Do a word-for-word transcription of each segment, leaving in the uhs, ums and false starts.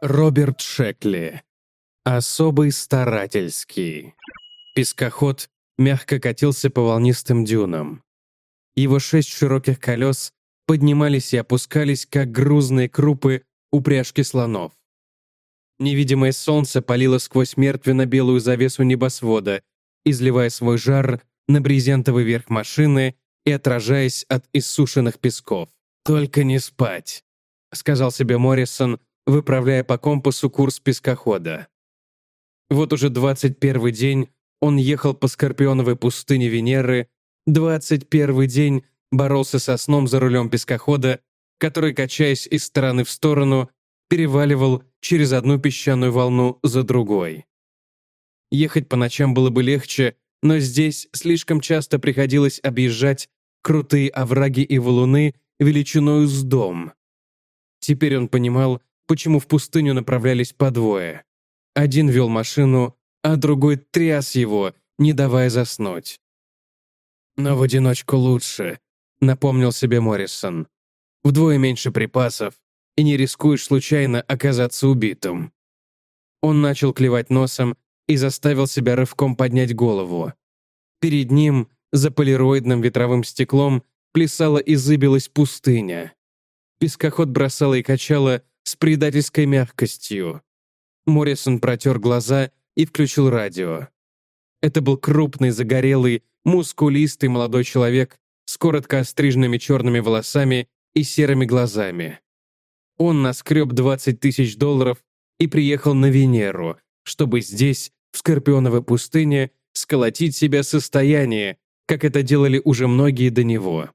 Роберт Шекли. Особый старательский. Пескоход мягко катился по волнистым дюнам. Его шесть широких колес поднимались и опускались, как грузные крупы упряжки слонов. Невидимое солнце палило сквозь мертвенно-белую завесу небосвода, изливая свой жар на брезентовый верх машины и отражаясь от иссушенных песков. «Только не спать», — сказал себе Моррисон, выправляя по компасу курс пескохода. Вот уже двадцать первый день он ехал по Скорпионовой пустыне Венеры, двадцать первый день боролся со сном за рулем пескохода, который, качаясь из стороны в сторону, переваливал через одну песчаную волну за другой. Ехать по ночам было бы легче, но здесь слишком часто приходилось объезжать крутые овраги и валуны величиною с дом. Теперь он понимал, почему в пустыню направлялись по двое. Один вел машину, а другой тряс его, не давая заснуть. «Но в одиночку лучше», — напомнил себе Моррисон. «Вдвое меньше припасов, и не рискуешь случайно оказаться убитым». Он начал клевать носом и заставил себя рывком поднять голову. Перед ним, за полироидным ветровым стеклом, плясала и зыбилась пустыня. Пескоход бросало и качало с предательской мягкостью. Моррисон протер глаза и включил радио. Это был крупный, загорелый, мускулистый молодой человек с коротко остриженными черными волосами и серыми глазами. Он наскреб двадцать тысяч долларов и приехал на Венеру, чтобы здесь, в Скорпионовой пустыне, сколотить себе состояние, как это делали уже многие до него.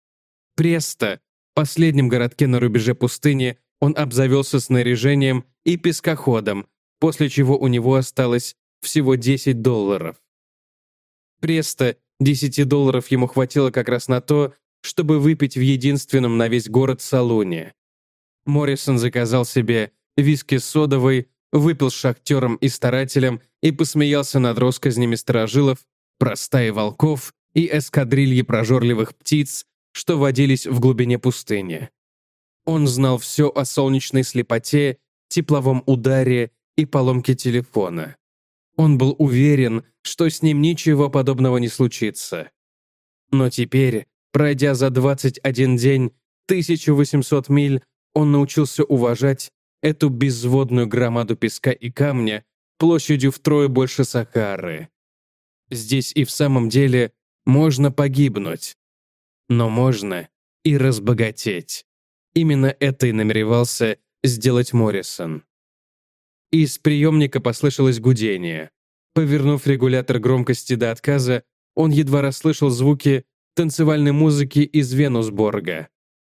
Престо, в последнем городке на рубеже пустыни, он обзавелся снаряжением и пескоходом, после чего у него осталось всего десять долларов. Престо десяти долларов ему хватило как раз на то, чтобы выпить в единственном на весь город салоне. Моррисон заказал себе виски содовый, выпил с шахтером и старателем и посмеялся над россказнями старожилов про стаи волков и эскадрильи прожорливых птиц, что водились в глубине пустыни. Он знал все о солнечной слепоте, тепловом ударе и поломке телефона. Он был уверен, что с ним ничего подобного не случится. Но теперь, пройдя за двадцать один день тысячу восемьсот миль, он научился уважать эту безводную громаду песка и камня площадью втрое больше Сахары. Здесь и в самом деле можно погибнуть, но можно и разбогатеть. Именно это и намеревался сделать Моррисон. Из приемника послышалось гудение. Повернув регулятор громкости до отказа, он едва расслышал звуки танцевальной музыки из Венусборга.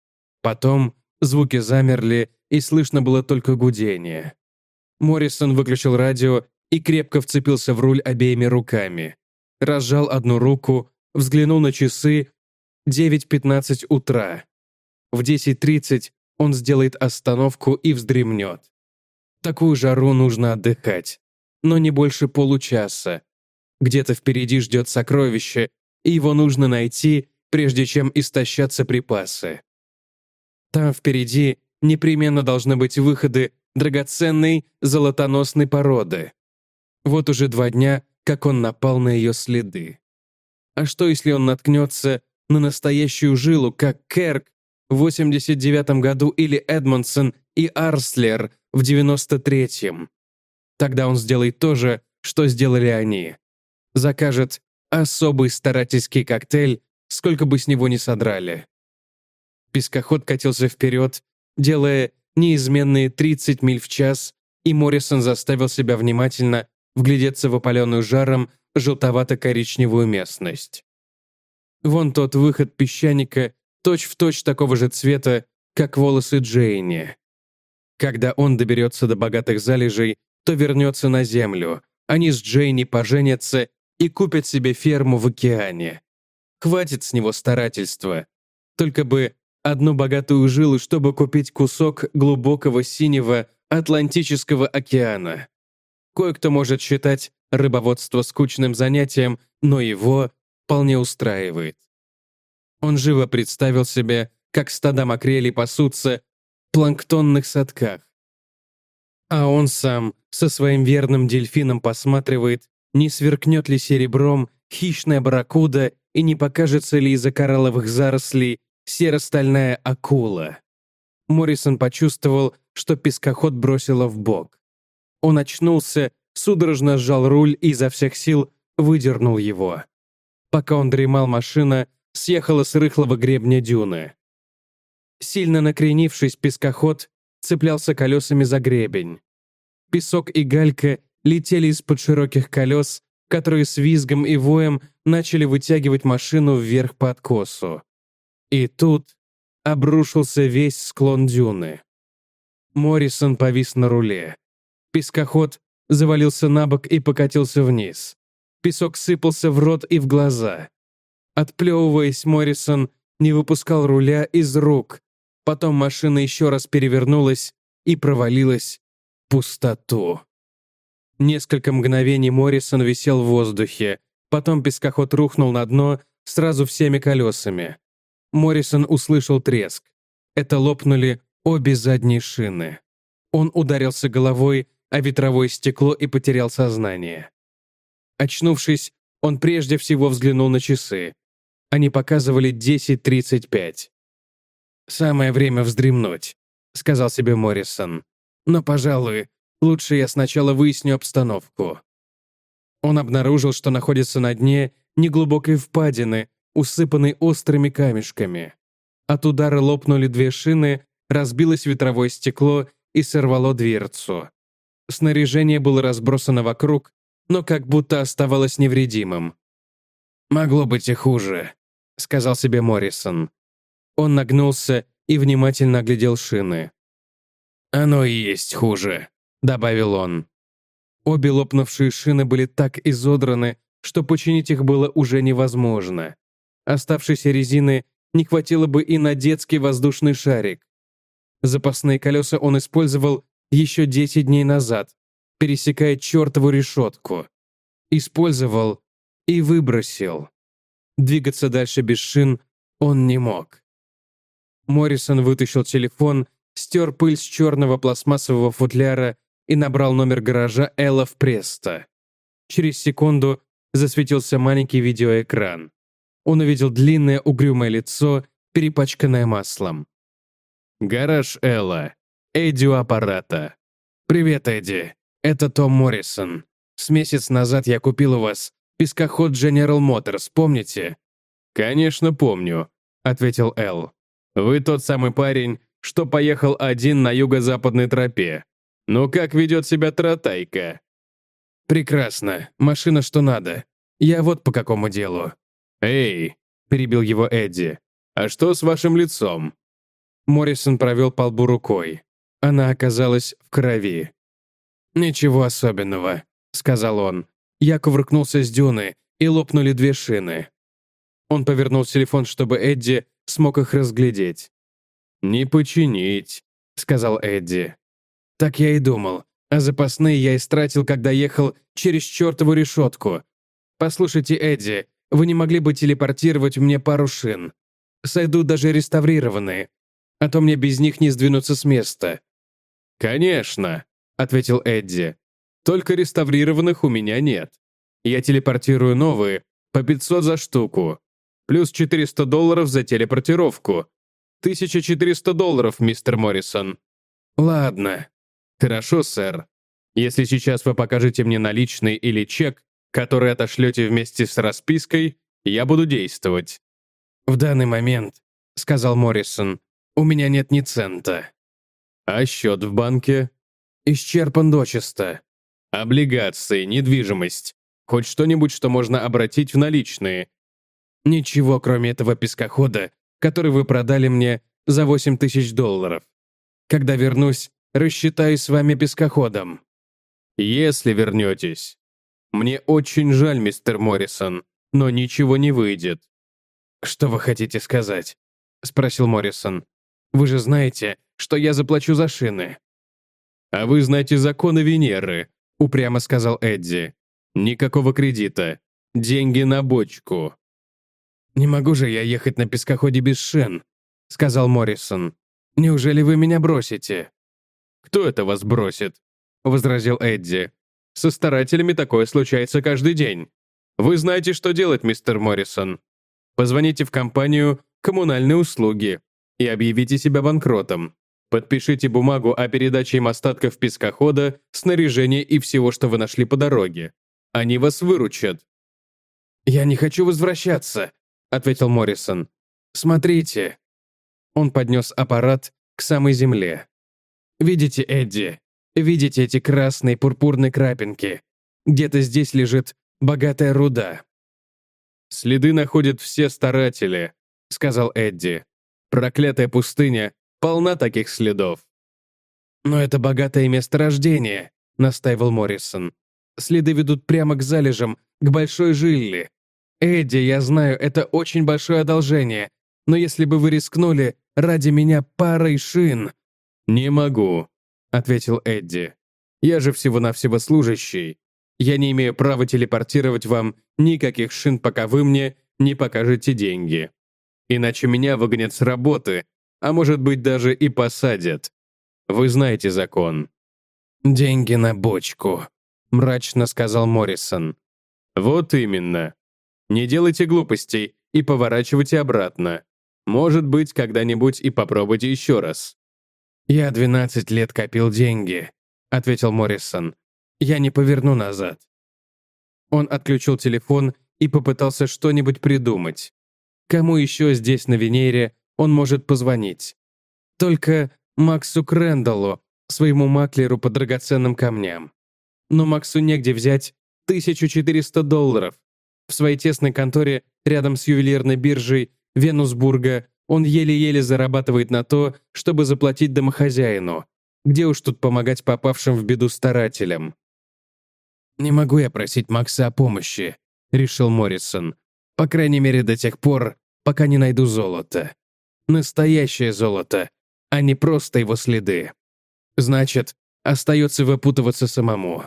Потом звуки замерли, и слышно было только гудение. Моррисон выключил радио и крепко вцепился в руль обеими руками. Разжал одну руку, взглянул на часы. девять пятнадцать утра. В десять тридцать он сделает остановку и вздремнет. В такую жару нужно отдыхать, но не больше получаса. Где-то впереди ждет сокровище, и его нужно найти, прежде чем истощатся припасы. Там впереди непременно должны быть выходы драгоценной золотоносной породы. Вот уже два дня, как он напал на ее следы. А что, если он наткнется на настоящую жилу, как Керк в восемьдесят девятом году или Эдмондсон и Арслер в девяносто третьем? Тогда он сделает то же, что сделали они. Закажет особый старательский коктейль, сколько бы с него ни содрали. Пескоход катился вперед, делая неизменные тридцать миль в час, и Моррисон заставил себя внимательно вглядеться в опаленную жаром желтовато-коричневую местность. Вон тот выход песчаника точь-в-точь такого же цвета, как волосы Джейни. Когда он доберется до богатых залежей, то вернется на землю. Они с Джейни поженятся и купят себе ферму в океане. Хватит с него старательства. Только бы одну богатую жилу, чтобы купить кусок глубокого синего Атлантического океана. Кое-кто может считать рыбоводство скучным занятием, но его вполне устраивает. Он живо представил себе, как стада макрелей пасутся в планктонных садках. А он сам со своим верным дельфином посматривает, не сверкнет ли серебром хищная барракуда и не покажется ли из-за коралловых зарослей серо-стальная акула. Моррисон почувствовал, что пескоход бросило в бок. Он очнулся, судорожно сжал руль и изо всех сил выдернул его. Пока он дремал, машина съехала с рыхлого гребня дюны. Сильно накренившись, пескоход цеплялся колесами за гребень. Песок и галька летели из-под широких колес, которые с визгом и воем начали вытягивать машину вверх по откосу. И тут обрушился весь склон дюны. Моррисон повис на руле. Пескоход завалился на бок и покатился вниз. Песок сыпался в рот и в глаза. Отплевываясь, Моррисон не выпускал руля из рук. Потом машина еще раз перевернулась и провалилась в пустоту. Несколько мгновений Моррисон висел в воздухе. Потом пескоход рухнул на дно сразу всеми колесами. Моррисон услышал треск. Это лопнули обе задние шины. Он ударился головой о ветровое стекло и потерял сознание. Очнувшись, он прежде всего взглянул на часы. Они показывали десять тридцать пять. «Самое время вздремнуть», — сказал себе Моррисон. «Но, пожалуй, лучше я сначала выясню обстановку». Он обнаружил, что находится на дне неглубокой впадины, усыпанной острыми камешками. От удара лопнули две шины, разбилось ветровое стекло и сорвало дверцу. Снаряжение было разбросано вокруг, но как будто оставалось невредимым. «Могло быть и хуже», — сказал себе Моррисон. Он нагнулся и внимательно оглядел шины. «Оно и есть хуже», — добавил он. Обе лопнувшие шины были так изодраны, что починить их было уже невозможно. Оставшейся резины не хватило бы и на детский воздушный шарик. Запасные колеса он использовал еще десять дней назад, пересекая чертову решетку. Использовал и выбросил. Двигаться дальше без шин он не мог. Моррисон вытащил телефон, стер пыль с черного пластмассового футляра и набрал номер гаража Элла в Престо. Через секунду засветился маленький видеоэкран. Он увидел длинное угрюмое лицо, перепачканное маслом. «Гараж Элла. Эдди у аппарата. Привет, Эдди. Это Том Моррисон. С месяц назад я купил у вас пескоход General Motors, помните?» «Конечно, помню», — ответил Эл. «Вы тот самый парень, что поехал один на юго-западной тропе. Ну как ведет себя Таратайка?» «Прекрасно. Машина что надо. Я вот по какому делу». «Эй», — перебил его Эдди, «а что с вашим лицом?» Моррисон провел по лбу рукой. Она оказалась в крови. «Ничего особенного», — сказал он. Я кувыркнулся с дюны, и лопнули две шины. Он повернул телефон, чтобы Эдди смог их разглядеть. «Не починить», — сказал Эдди. «Так я и думал. А запасные я истратил, когда ехал через чертову решетку. Послушайте, Эдди, вы не могли бы телепортировать мне пару шин? Сойдут даже реставрированные, а то мне без них не сдвинуться с места». «Конечно», — ответил Эдди. «Только реставрированных у меня нет. Я телепортирую новые по пятьсот за штуку. Плюс четыреста долларов за телепортировку. тысяча четыреста долларов, мистер Моррисон». «Ладно». «Хорошо, сэр. Если сейчас вы покажете мне наличный или чек, который отошлете вместе с распиской, я буду действовать». «В данный момент», — сказал Моррисон, — «у меня нет ни цента». «А счет в банке?» «Исчерпан дочисто». «Облигации, недвижимость. Хоть что-нибудь, что можно обратить в наличные». «Ничего, кроме этого пескохода, который вы продали мне за восемь тысяч долларов. Когда вернусь, рассчитаюсь с вами пескоходом». «Если вернетесь. Мне очень жаль, мистер Моррисон, но ничего не выйдет». «Что вы хотите сказать?» — спросил Моррисон. «Вы же знаете, что я заплачу за шины». «А вы знаете законы Венеры», — упрямо сказал Эдди. «Никакого кредита. Деньги на бочку». «Не могу же я ехать на пескоходе без шин», — сказал Моррисон. «Неужели вы меня бросите?» «Кто это вас бросит?» — возразил Эдди. «Со старателями такое случается каждый день. Вы знаете, что делать, мистер Моррисон. Позвоните в компанию «Коммунальные услуги» и объявите себя банкротом. Подпишите бумагу о передаче им остатков пескохода, снаряжения и всего, что вы нашли по дороге. Они вас выручат». «Я не хочу возвращаться», — ответил Моррисон. «Смотрите». Он поднес аппарат к самой земле. «Видите, Эдди? Видите эти красные пурпурные крапинки? Где-то здесь лежит богатая руда». «Следы находят все старатели», — сказал Эдди. «Проклятая пустыня полна таких следов». «Но это богатое месторождение», — настаивал Моррисон. «Следы ведут прямо к залежам, к большой жиле. Эдди, я знаю, это очень большое одолжение, но если бы вы рискнули ради меня парой шин...» «Не могу», — ответил Эдди. «Я же всего-навсего служащий. Я не имею права телепортировать вам никаких шин, пока вы мне не покажете деньги. Иначе меня выгонят с работы, а может быть даже и посадят. Вы знаете закон». «Деньги на бочку», — мрачно сказал Моррисон. «Вот именно. Не делайте глупостей и поворачивайте обратно. Может быть, когда-нибудь и попробуйте еще раз». «Я двенадцать лет копил деньги», — ответил Моррисон. «Я не поверну назад». Он отключил телефон и попытался что-нибудь придумать. Кому еще здесь, на Венере, он может позвонить? Только Максу Крэндаллу, своему маклеру по драгоценным камням. Но Максу негде взять тысячу четыреста долларов. В своей тесной конторе рядом с ювелирной биржей Венусбурга он еле-еле зарабатывает на то, чтобы заплатить домохозяину. Где уж тут помогать попавшим в беду старателям? «Не могу я просить Макса о помощи», — решил Моррисон. «По крайней мере, до тех пор, пока не найду золото. Настоящее золото, а не просто его следы. Значит, остается выпутываться самому».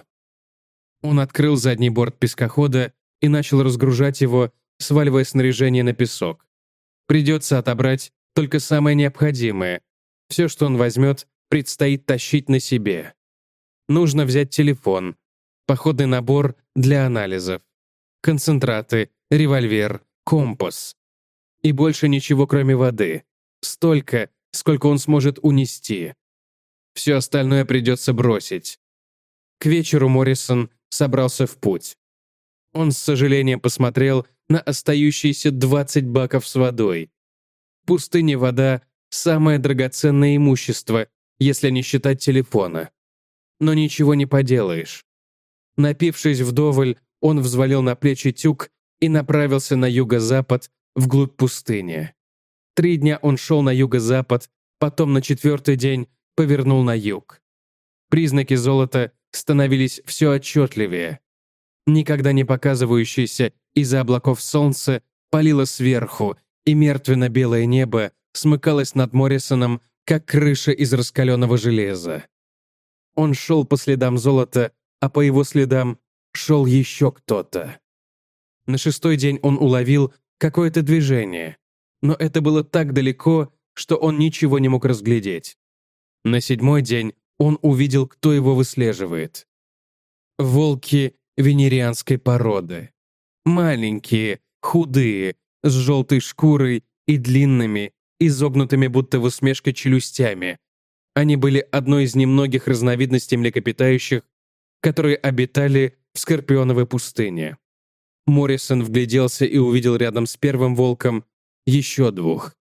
Он открыл задний борт пескохода и начал разгружать его, сваливая снаряжение на песок. Придется отобрать только самое необходимое. Все, что он возьмет, предстоит тащить на себе. Нужно взять телефон, походный набор для анализов, концентраты, револьвер, компас. И больше ничего, кроме воды. Столько, сколько он сможет унести. Все остальное придется бросить. К вечеру Моррисон собрался в путь. Он с сожалением посмотрел на остающиеся двадцать баков с водой. В пустыне вода — самое драгоценное имущество, если не считать телефона. Но ничего не поделаешь. Напившись вдоволь, он взвалил на плечи тюк и направился на юго-запад, вглубь пустыни. Три дня он шел на юго-запад, потом на четвертый день повернул на юг. Признаки золота становились все отчетливее. Никогда не показывающееся из-за облаков солнце палило сверху, и мертвенно-белое небо смыкалось над Моррисоном, как крыша из раскаленного железа. Он шел по следам золота, а по его следам шел еще кто-то. На шестой день он уловил какое-то движение, но это было так далеко, что он ничего не мог разглядеть. На седьмой день он увидел, кто его выслеживает. Волки венерианской породы. Маленькие, худые, с желтой шкурой и длинными, изогнутыми будто в усмешке челюстями. Они были одной из немногих разновидностей млекопитающих, которые обитали в Скорпионовой пустыне. Моррисон вгляделся и увидел рядом с первым волком еще двух.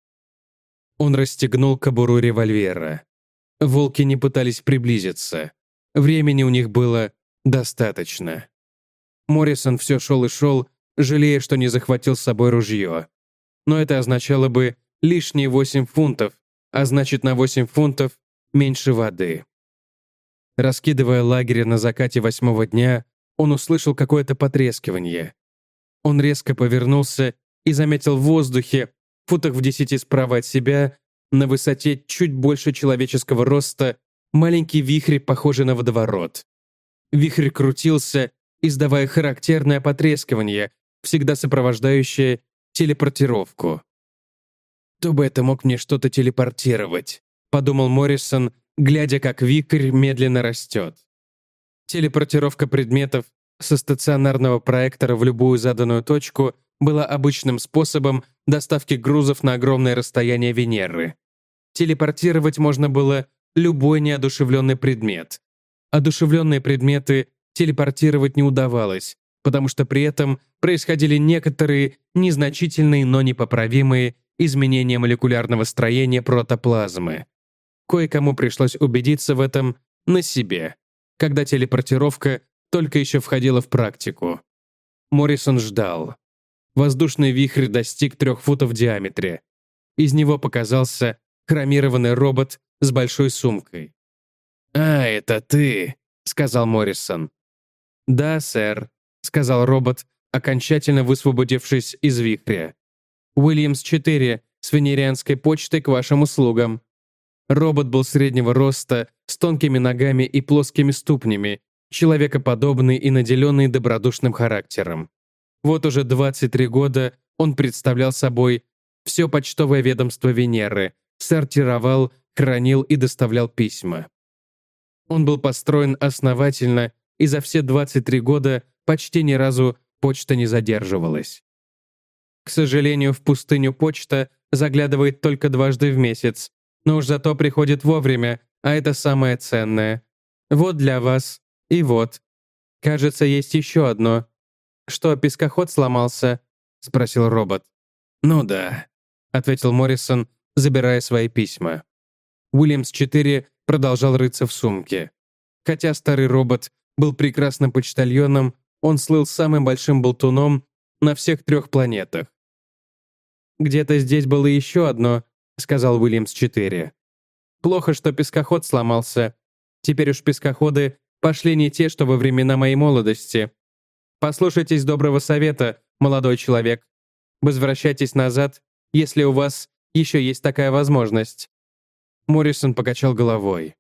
Он расстегнул кобуру револьвера. Волки не пытались приблизиться. Времени у них было достаточно. Моррисон все шел и шел, жалея, что не захватил с собой ружье. Но это означало бы лишние восемь фунтов, а значит, на восемь фунтов меньше воды. Раскидывая лагерь на закате восьмого дня, он услышал какое-то потрескивание. Он резко повернулся и заметил в воздухе, футах в десяти справа от себя, на высоте чуть больше человеческого роста, маленький вихрь, похожий на водоворот. Вихрь крутился, издавая характерное потрескивание, всегда сопровождающее телепортировку. «Кто бы это мог мне что-то телепортировать?» — подумал Моррисон, глядя, как вихрь медленно растет. Телепортировка предметов со стационарного проектора в любую заданную точку была обычным способом доставки грузов на огромное расстояние Венеры. Телепортировать можно было любой неодушевленный предмет. Одушевленные предметы телепортировать не удавалось, потому что при этом происходили некоторые незначительные, но непоправимые изменения молекулярного строения протоплазмы. Кое-кому пришлось убедиться в этом на себе, когда телепортировка только еще входила в практику. Моррисон ждал. Воздушный вихрь достиг трех футов в диаметре. Из него показался хромированный робот с большой сумкой. «А, это ты», — сказал Моррисон. «Да, сэр», — сказал робот, окончательно высвободившись из вихря. «Уильямс четыре с венерианской почтой к вашим услугам». Робот был среднего роста, с тонкими ногами и плоскими ступнями, человекоподобный и наделенный добродушным характером. Вот уже двадцать три года он представлял собой все почтовое ведомство Венеры, сортировал, хранил и доставлял письма. Он был построен основательно, и за все двадцать три года почти ни разу почта не задерживалась. К сожалению, в пустыню почта заглядывает только дважды в месяц, но уж зато приходит вовремя, а это самое ценное. Вот для вас, и вот. Кажется, есть еще одно. Что, пескоход сломался? Спросил робот. Ну да, ответил Моррисон, забирая свои письма. Уильямс четыре продолжал рыться в сумке. Хотя старый робот был прекрасным почтальоном, он слыл самым большим болтуном на всех трех планетах. «Где-то здесь было еще одно», — сказал Уильямс четыре. «Плохо, что пескоход сломался. Теперь уж пескоходы пошли не те, что во времена моей молодости. Послушайтесь доброго совета, молодой человек. Возвращайтесь назад, если у вас еще есть такая возможность». Моррисон покачал головой.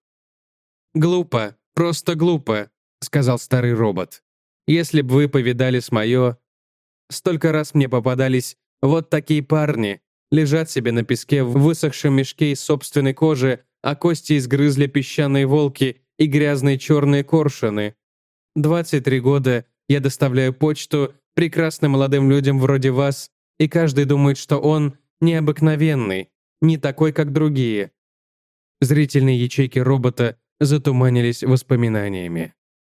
«Глупо, просто глупо», — сказал старый робот. «Если бы вы повидали с моё... Столько раз мне попадались вот такие парни, лежат себе на песке в высохшем мешке из собственной кожи, а кости изгрызли песчаные волки и грязные черные коршуны. двадцать три года я доставляю почту прекрасным молодым людям вроде вас, и каждый думает, что он необыкновенный, не такой, как другие». Зрительные ячейки робота затуманились воспоминаниями.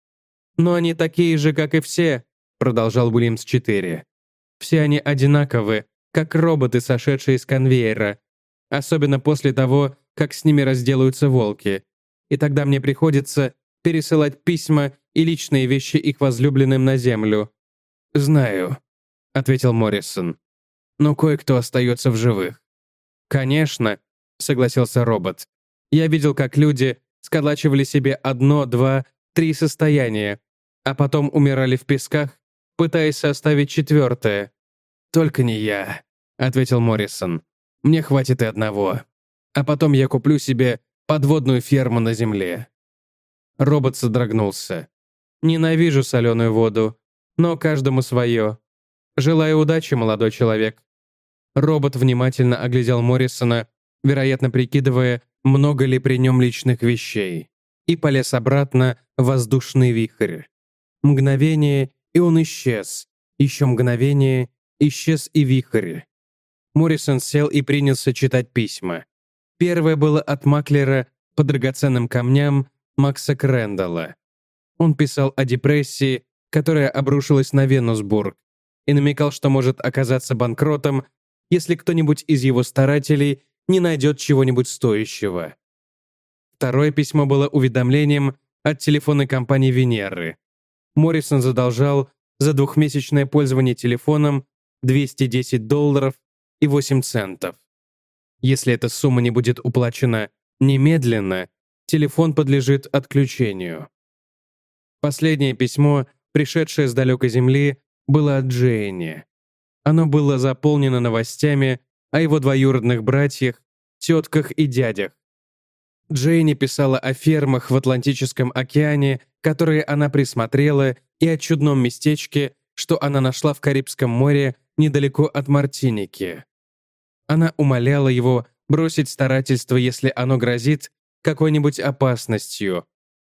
«Но они такие же, как и все», — продолжал Уильямс четыре. «Все они одинаковы, как роботы, сошедшие с конвейера, особенно после того, как с ними разделаются волки. И тогда мне приходится пересылать письма и личные вещи их возлюбленным на землю». «Знаю», — ответил Моррисон. «Но кое-кто остается в живых». «Конечно», — согласился робот. «Я видел, как люди сколачивали себе одно, два, три состояния, а потом умирали в песках, пытаясь составить четвертое». «Только не я», — ответил Моррисон. «Мне хватит и одного. А потом я куплю себе подводную ферму на земле». Робот содрогнулся. «Ненавижу соленую воду, но каждому свое. Желаю удачи, молодой человек». Робот внимательно оглядел Моррисона, вероятно, прикидывая, много ли при нем личных вещей, и полез обратно в воздушный вихрь. Мгновение, и он исчез. Еще мгновение, исчез и вихрь. Моррисон сел и принялся читать письма. Первое было от маклера по драгоценным камням Макса Крэндалла. Он писал о депрессии, которая обрушилась на Венусбург, и намекал, что может оказаться банкротом, если кто-нибудь из его старателей не найдет чего-нибудь стоящего. Второе письмо было уведомлением от телефонной компании Венеры. Моррисон задолжал за двухмесячное пользование телефоном двести десять долларов и восемь центов. Если эта сумма не будет уплачена немедленно, телефон подлежит отключению. Последнее письмо, пришедшее с далекой земли, было от Джейни. Оно было заполнено новостями о его двоюродных братьях, тетках и дядях. Джейни писала о фермах в Атлантическом океане, которые она присмотрела, и о чудном местечке, что она нашла в Карибском море недалеко от Мартиники. Она умоляла его бросить старательство, если оно грозит какой-нибудь опасностью.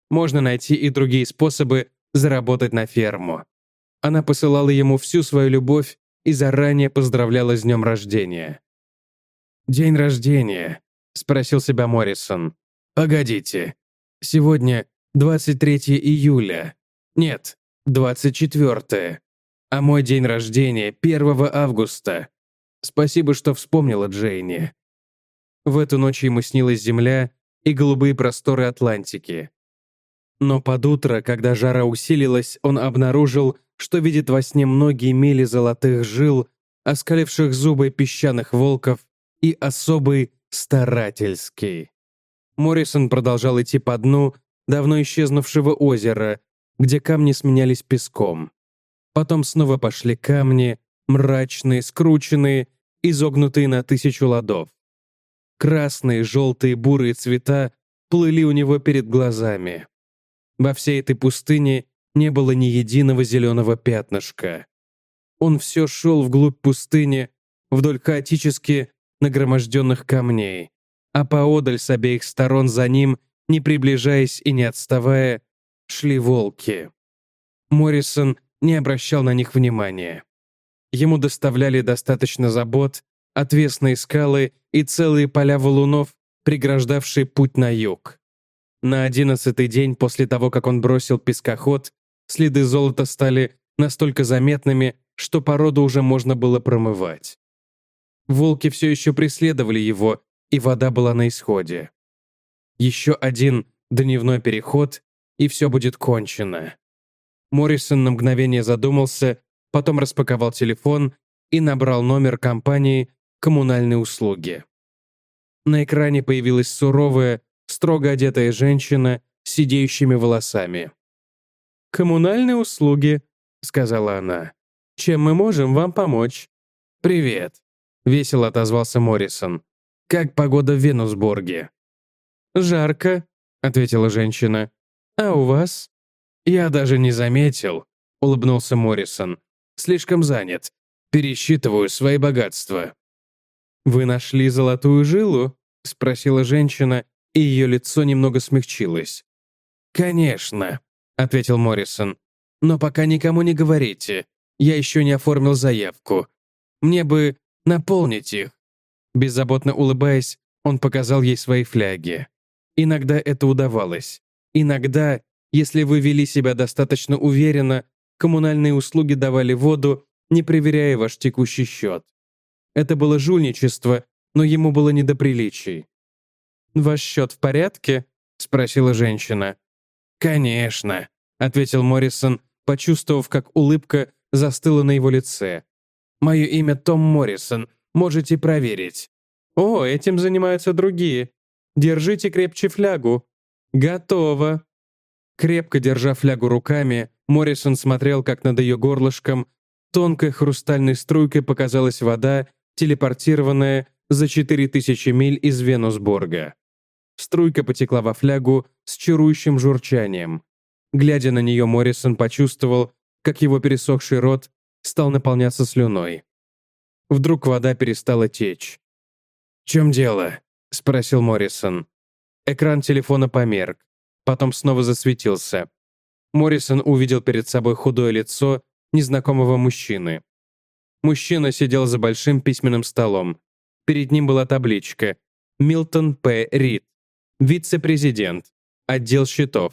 Можно найти и другие способы заработать на ферму. Она посылала ему всю свою любовь и заранее поздравляла с днем рождения. «День рождения?» — спросил себя Моррисон. «Погодите. Сегодня двадцать третье июля. Нет, двадцать четвёртое. А мой день рождения первого августа. Спасибо, что вспомнила Джейни». В эту ночь ему снилась земля и голубые просторы Атлантики. Но под утро, когда жара усилилась, он обнаружил, что видит во сне многие мили золотых жил, оскаливших зубы песчаных волков и особый старательский. Моррисон продолжал идти по дну давно исчезнувшего озера, где камни сменялись песком. Потом снова пошли камни, мрачные, скрученные, изогнутые на тысячу ладов. Красные, желтые, бурые цвета плыли у него перед глазами. Во всей этой пустыне не было ни единого зеленого пятнышка. Он все шел вглубь пустыни, вдоль хаотически нагроможденных камней, а поодаль с обеих сторон за ним, не приближаясь и не отставая, шли волки. Моррисон не обращал на них внимания. Ему доставляли достаточно забот, отвесные скалы и целые поля валунов, преграждавшие путь на юг. На одиннадцатый день после того, как он бросил пескоход, следы золота стали настолько заметными, что породу уже можно было промывать. Волки все еще преследовали его, и вода была на исходе. Еще один дневной переход, и все будет кончено. Моррисон на мгновение задумался, потом распаковал телефон и набрал номер компании «Коммунальные услуги». На экране появилась суровая, строго одетая женщина с сидеющими волосами. «Коммунальные услуги», — сказала она. «Чем мы можем вам помочь?» «Привет», — весело отозвался Моррисон. «Как погода в Венусбурге?» «Жарко», — ответила женщина. «А у вас?» «Я даже не заметил», — улыбнулся Моррисон. «Слишком занят. Пересчитываю свои богатства». «Вы нашли золотую жилу?» — спросила женщина, и ее лицо немного смягчилось. «Конечно», — ответил Моррисон. «Но пока никому не говорите. Я еще не оформил заявку. Мне бы наполнить их». Беззаботно улыбаясь, он показал ей свои фляги. Иногда это удавалось. Иногда, если вы вели себя достаточно уверенно, коммунальные услуги давали воду, не проверяя ваш текущий счет. Это было жульничество, но ему было не до приличий. «Ваш счет в порядке?» — спросила женщина. «Конечно», — ответил Моррисон, почувствовав, как улыбка застыла на его лице. «Мое имя Том Моррисон, можете проверить». «О, этим занимаются другие. Держите крепче флягу». «Готово». Крепко держа флягу руками, Моррисон смотрел, как над ее горлышком тонкой хрустальной струйкой показалась вода, телепортированная за четыре тысячи миль из Венусбурга. Струйка потекла во флягу с чарующим журчанием. Глядя на нее, Моррисон почувствовал, как его пересохший рот стал наполняться слюной. Вдруг вода перестала течь. «В чем дело?» — спросил Моррисон. Экран телефона померк, потом снова засветился. Моррисон увидел перед собой худое лицо незнакомого мужчины. Мужчина сидел за большим письменным столом. Перед ним была табличка «Милтон П. Рид, вице-президент, отдел счетов».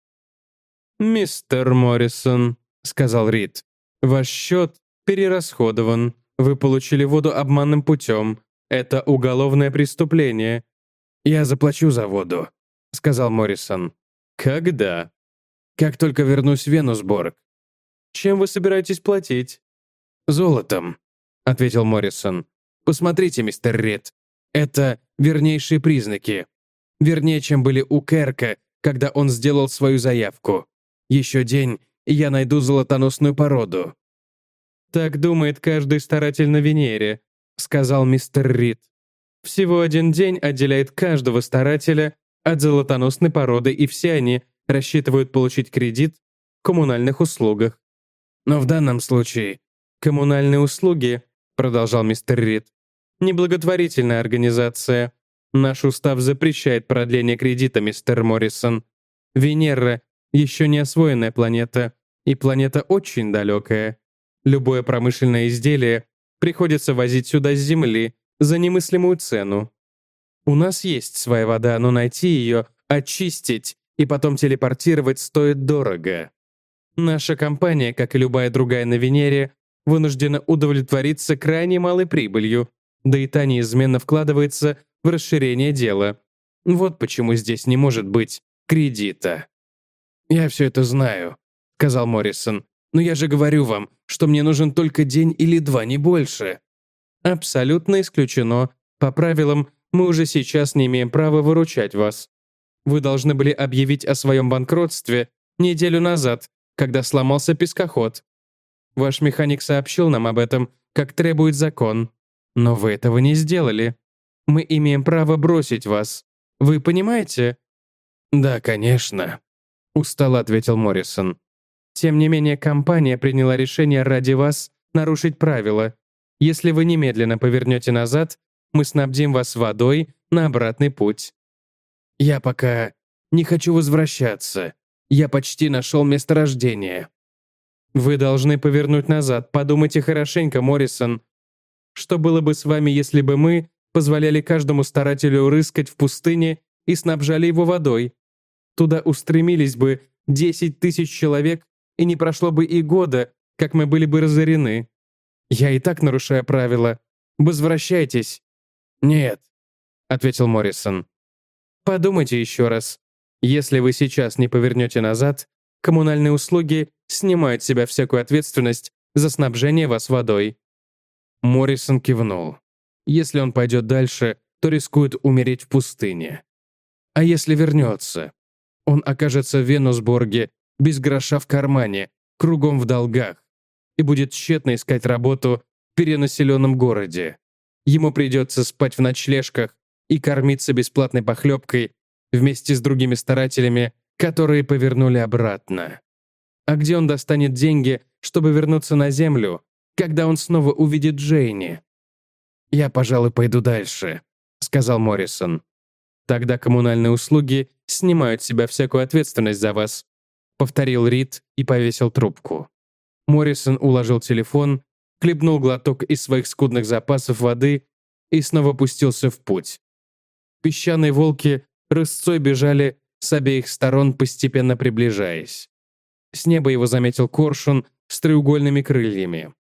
«Мистер Моррисон», — сказал Рид, — «ваш счет перерасходован. Вы получили воду обманным путем. Это уголовное преступление». «Я заплачу за воду», — сказал Моррисон. «Когда?» «Как только вернусь в Венусбург». «Чем вы собираетесь платить?» «Золотом», — ответил Моррисон. «Посмотрите, мистер Рид. Это вернейшие признаки. Вернее, чем были у Керка, когда он сделал свою заявку. Еще день, и я найду золотоносную породу». «Так думает каждый старатель на Венере», — сказал мистер Рид. «Всего один день отделяет каждого старателя от золотоносной породы, и все они рассчитывают получить кредит в коммунальных услугах». «Но в данном случае...» «Коммунальные услуги», — продолжал мистер Рид, — «неблаготворительная организация. Наш устав запрещает продление кредита, мистер Моррисон. Венера — еще не освоенная планета, и планета очень далекая. Любое промышленное изделие приходится возить сюда с Земли за немыслимую цену. У нас есть своя вода, но найти ее, очистить и потом телепортировать стоит дорого. Наша компания, как и любая другая на Венере, вынуждена удовлетвориться крайне малой прибылью, да и та неизменно вкладывается в расширение дела. Вот почему здесь не может быть кредита. «Я все это знаю», — сказал Моррисон. «Но я же говорю вам, что мне нужен только день или два, не больше». «Абсолютно исключено. По правилам, мы уже сейчас не имеем права выручать вас. Вы должны были объявить о своем банкротстве неделю назад, когда сломался пескоход. Ваш механик сообщил нам об этом, как требует закон. Но вы этого не сделали. Мы имеем право бросить вас. Вы понимаете?» «Да, конечно», — устало ответил Моррисон. «Тем не менее, компания приняла решение ради вас нарушить правила. Если вы немедленно повернете назад, мы снабдим вас водой на обратный путь». «Я пока не хочу возвращаться. Я почти нашел месторождение». «Вы должны повернуть назад. Подумайте хорошенько, Моррисон. Что было бы с вами, если бы мы позволяли каждому старателю рыскать в пустыне и снабжали его водой? Туда устремились бы десять тысяч человек, и не прошло бы и года, как мы были бы разорены. Я и так нарушаю правила. Возвращайтесь». «Нет», — ответил Моррисон. «Подумайте еще раз. Если вы сейчас не повернете назад, коммунальные услуги снимают с себя всякую ответственность за снабжение вас водой». Моррисон кивнул. Если он пойдет дальше, то рискует умереть в пустыне. А если вернется? Он окажется в Венусборге, без гроша в кармане, кругом в долгах, и будет тщетно искать работу в перенаселенном городе. Ему придется спать в ночлежках и кормиться бесплатной похлебкой вместе с другими старателями, которые повернули обратно. А где он достанет деньги, чтобы вернуться на Землю, когда он снова увидит Джейни? «Я, пожалуй, пойду дальше», — сказал Моррисон. «Тогда коммунальные услуги снимают с себя всякую ответственность за вас», — повторил Рид и повесил трубку. Моррисон уложил телефон, хлебнул глоток из своих скудных запасов воды и снова пустился в путь. Песчаные волки рысцой бежали с обеих сторон, постепенно приближаясь. С неба его заметил коршун с треугольными крыльями.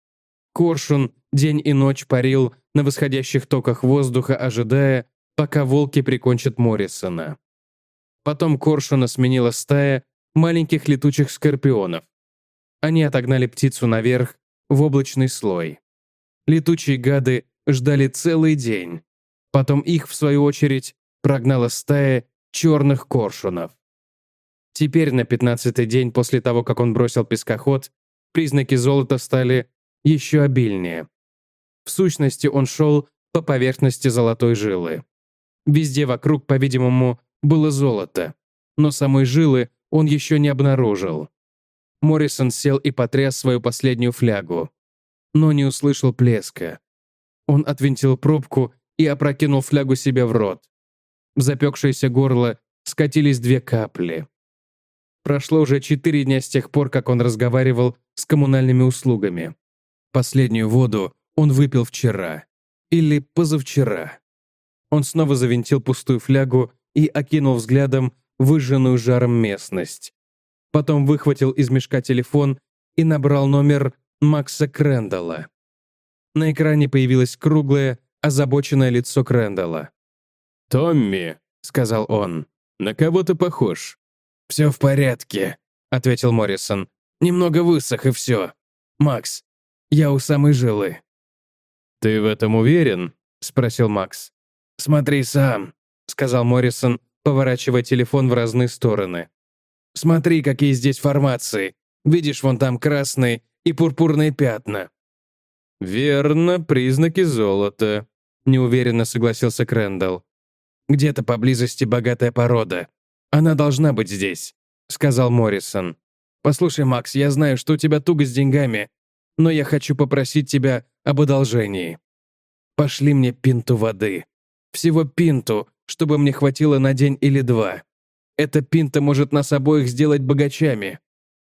Коршун день и ночь парил на восходящих токах воздуха, ожидая, пока волки прикончат Моррисона. Потом коршуна сменила стая маленьких летучих скорпионов. Они отогнали птицу наверх, в облачный слой. Летучие гады ждали целый день. Потом их, в свою очередь, прогнала стая черных коршунов. Теперь, на пятнадцатый день после того, как он бросил пескоход, признаки золота стали еще обильнее. В сущности, он шел по поверхности золотой жилы. Везде вокруг, по-видимому, было золото, но самой жилы он еще не обнаружил. Моррисон сел и потряс свою последнюю флягу, но не услышал плеска. Он отвинтил пробку и опрокинул флягу себе в рот. В запекшееся горло скатились две капли. Прошло уже четыре дня с тех пор, как он разговаривал с коммунальными услугами. Последнюю воду он выпил вчера. Или позавчера. Он снова завинтил пустую флягу и окинул взглядом выжженную жаром местность. Потом выхватил из мешка телефон и набрал номер Макса Крэндалла. На экране появилось круглое, озабоченное лицо Крэндалла. «Томми», — сказал он, — «на кого ты похож?» «Все в порядке», — ответил Моррисон. «Немного высох и все. Макс, я у самой жилы». «Ты в этом уверен?» — спросил Макс. «Смотри сам», — сказал Моррисон, поворачивая телефон в разные стороны. «Смотри, какие здесь формации. Видишь, вон там красные и пурпурные пятна». «Верно, признаки золота», — неуверенно согласился Крэндалл. «Где-то поблизости богатая порода. Она должна быть здесь», — сказал Моррисон. «Послушай, Макс, я знаю, что у тебя туго с деньгами, но я хочу попросить тебя об одолжении. Пошли мне пинту воды. Всего пинту, чтобы мне хватило на день или два. Эта пинта может нас обоих сделать богачами».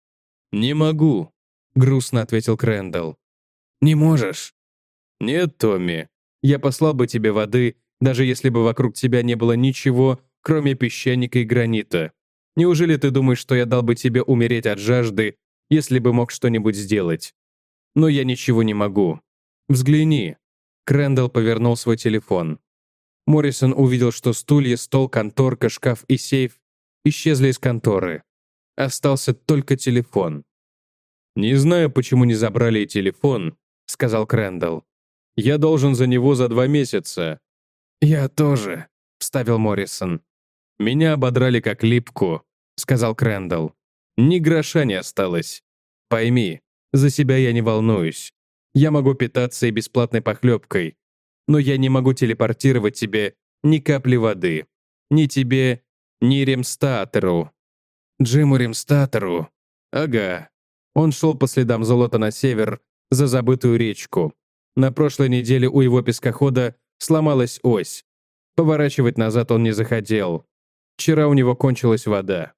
«Не могу», — грустно ответил Крэндалл. «Не можешь?» «Нет, Томми. Я послал бы тебе воды, даже если бы вокруг тебя не было ничего, кроме песчаника и гранита. Неужели ты думаешь, что я дал бы тебе умереть от жажды, если бы мог что-нибудь сделать? Но я ничего не могу. Взгляни». Крэндалл повернул свой телефон. Моррисон увидел, что стулья, стол, конторка, шкаф и сейф исчезли из конторы. Остался только телефон. «Не знаю, почему не забрали и телефон», — сказал Крэндалл. «Я должен за него за два месяца». «Я тоже», — вставил Моррисон. «Меня ободрали как липку», — сказал Крэндалл. «Ни гроша не осталось. Пойми, за себя я не волнуюсь. Я могу питаться и бесплатной похлебкой, но я не могу телепортировать тебе ни капли воды. Ни тебе, ни Ремстатору». «Джиму Ремстатору?» «Ага. Он шел по следам золота на север, за забытую речку. На прошлой неделе у его пескохода сломалась ось. Поворачивать назад он не захотел. Вчера у него кончилась вода».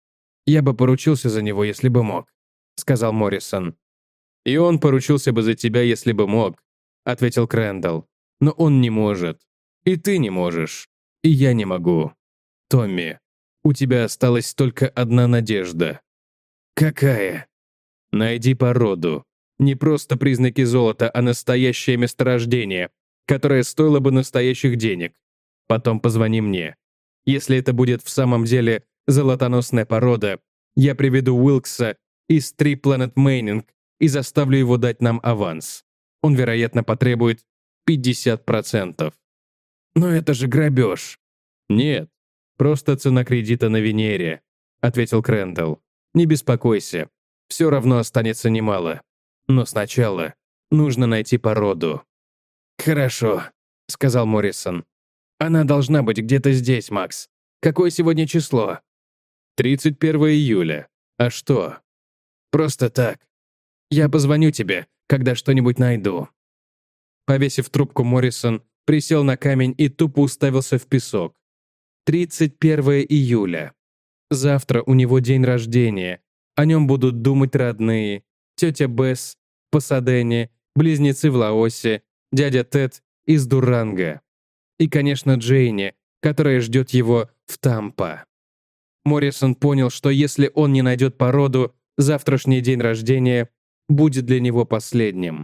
«Я бы поручился за него, если бы мог», — сказал Моррисон. «И он поручился бы за тебя, если бы мог», — ответил Крэндалл. «Но он не может. И ты не можешь. И я не могу. Томми, у тебя осталась только одна надежда». «Какая?» «Найди породу. Не просто признаки золота, а настоящее месторождение, которое стоило бы настоящих денег. Потом позвони мне. Если это будет в самом деле золотоносная порода, я приведу Уилкса из Three Planet Mining и заставлю его дать нам аванс. Он, вероятно, потребует пятьдесят процентов». «Но это же грабеж». «Нет, просто цена кредита на Венере», — ответил Крэндалл. «Не беспокойся, все равно останется немало. Но сначала нужно найти породу». «Хорошо», — сказал Моррисон. «Она должна быть где-то здесь, Макс. Какое сегодня число?» тридцать первого июля. А что?» «Просто так. Я позвоню тебе, когда что-нибудь найду». Повесив трубку, Моррисон присел на камень и тупо уставился в песок. тридцать первого июля. Завтра у него день рождения. О нем будут думать родные. Тетя Бесс в Пасадене, близнецы в Лаосе, дядя Тед из Дуранга. И, конечно, Джейни, которая ждет его в Тампа. Моррисон понял, что если он не найдет породу, завтрашний день рождения будет для него последним.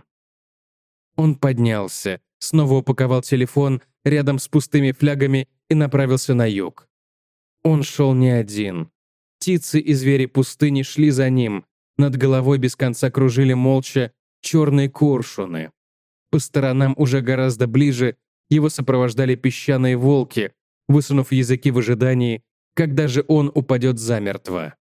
Он поднялся, снова упаковал телефон рядом с пустыми флягами и направился на юг. Он шел не один. Птицы и звери пустыни шли за ним. Над головой без конца кружили молча черные коршуны. По сторонам уже гораздо ближе его сопровождали песчаные волки, высунув языки в ожидании, когда же он упадет замертво.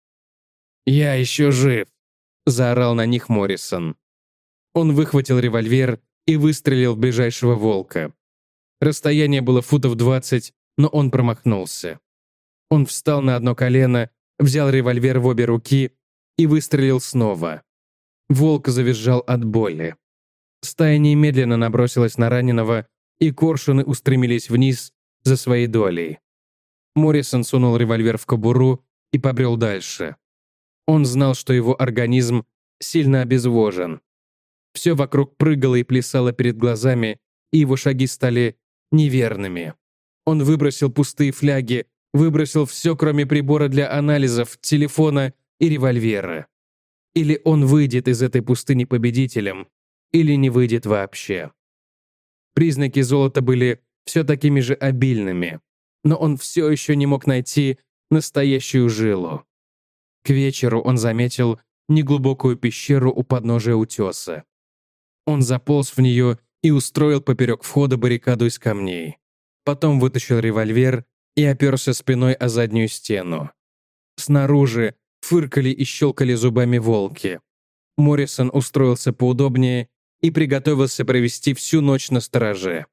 «Я еще жив!» — заорал на них Моррисон. Он выхватил револьвер и выстрелил в ближайшего волка. Расстояние было футов двадцать, но он промахнулся. Он встал на одно колено, взял револьвер в обе руки и выстрелил снова. Волк завизжал от боли. Стая немедленно набросилась на раненого, и коршуны устремились вниз за своей долей. Моррисон сунул револьвер в кобуру и побрел дальше. Он знал, что его организм сильно обезвожен. Все вокруг прыгало и плясало перед глазами, и его шаги стали неверными. Он выбросил пустые фляги, выбросил все, кроме прибора для анализов, телефона и револьвера. Или он выйдет из этой пустыни победителем, или не выйдет вообще. Признаки золота были все такими же обильными, но он все еще не мог найти настоящую жилу. К вечеру он заметил неглубокую пещеру у подножия утеса. Он заполз в нее и устроил поперек входа баррикаду из камней. Потом вытащил револьвер и оперся спиной о заднюю стену. Снаружи фыркали и щелкали зубами волки. Моррисон устроился поудобнее и приготовился провести всю ночь на стороже.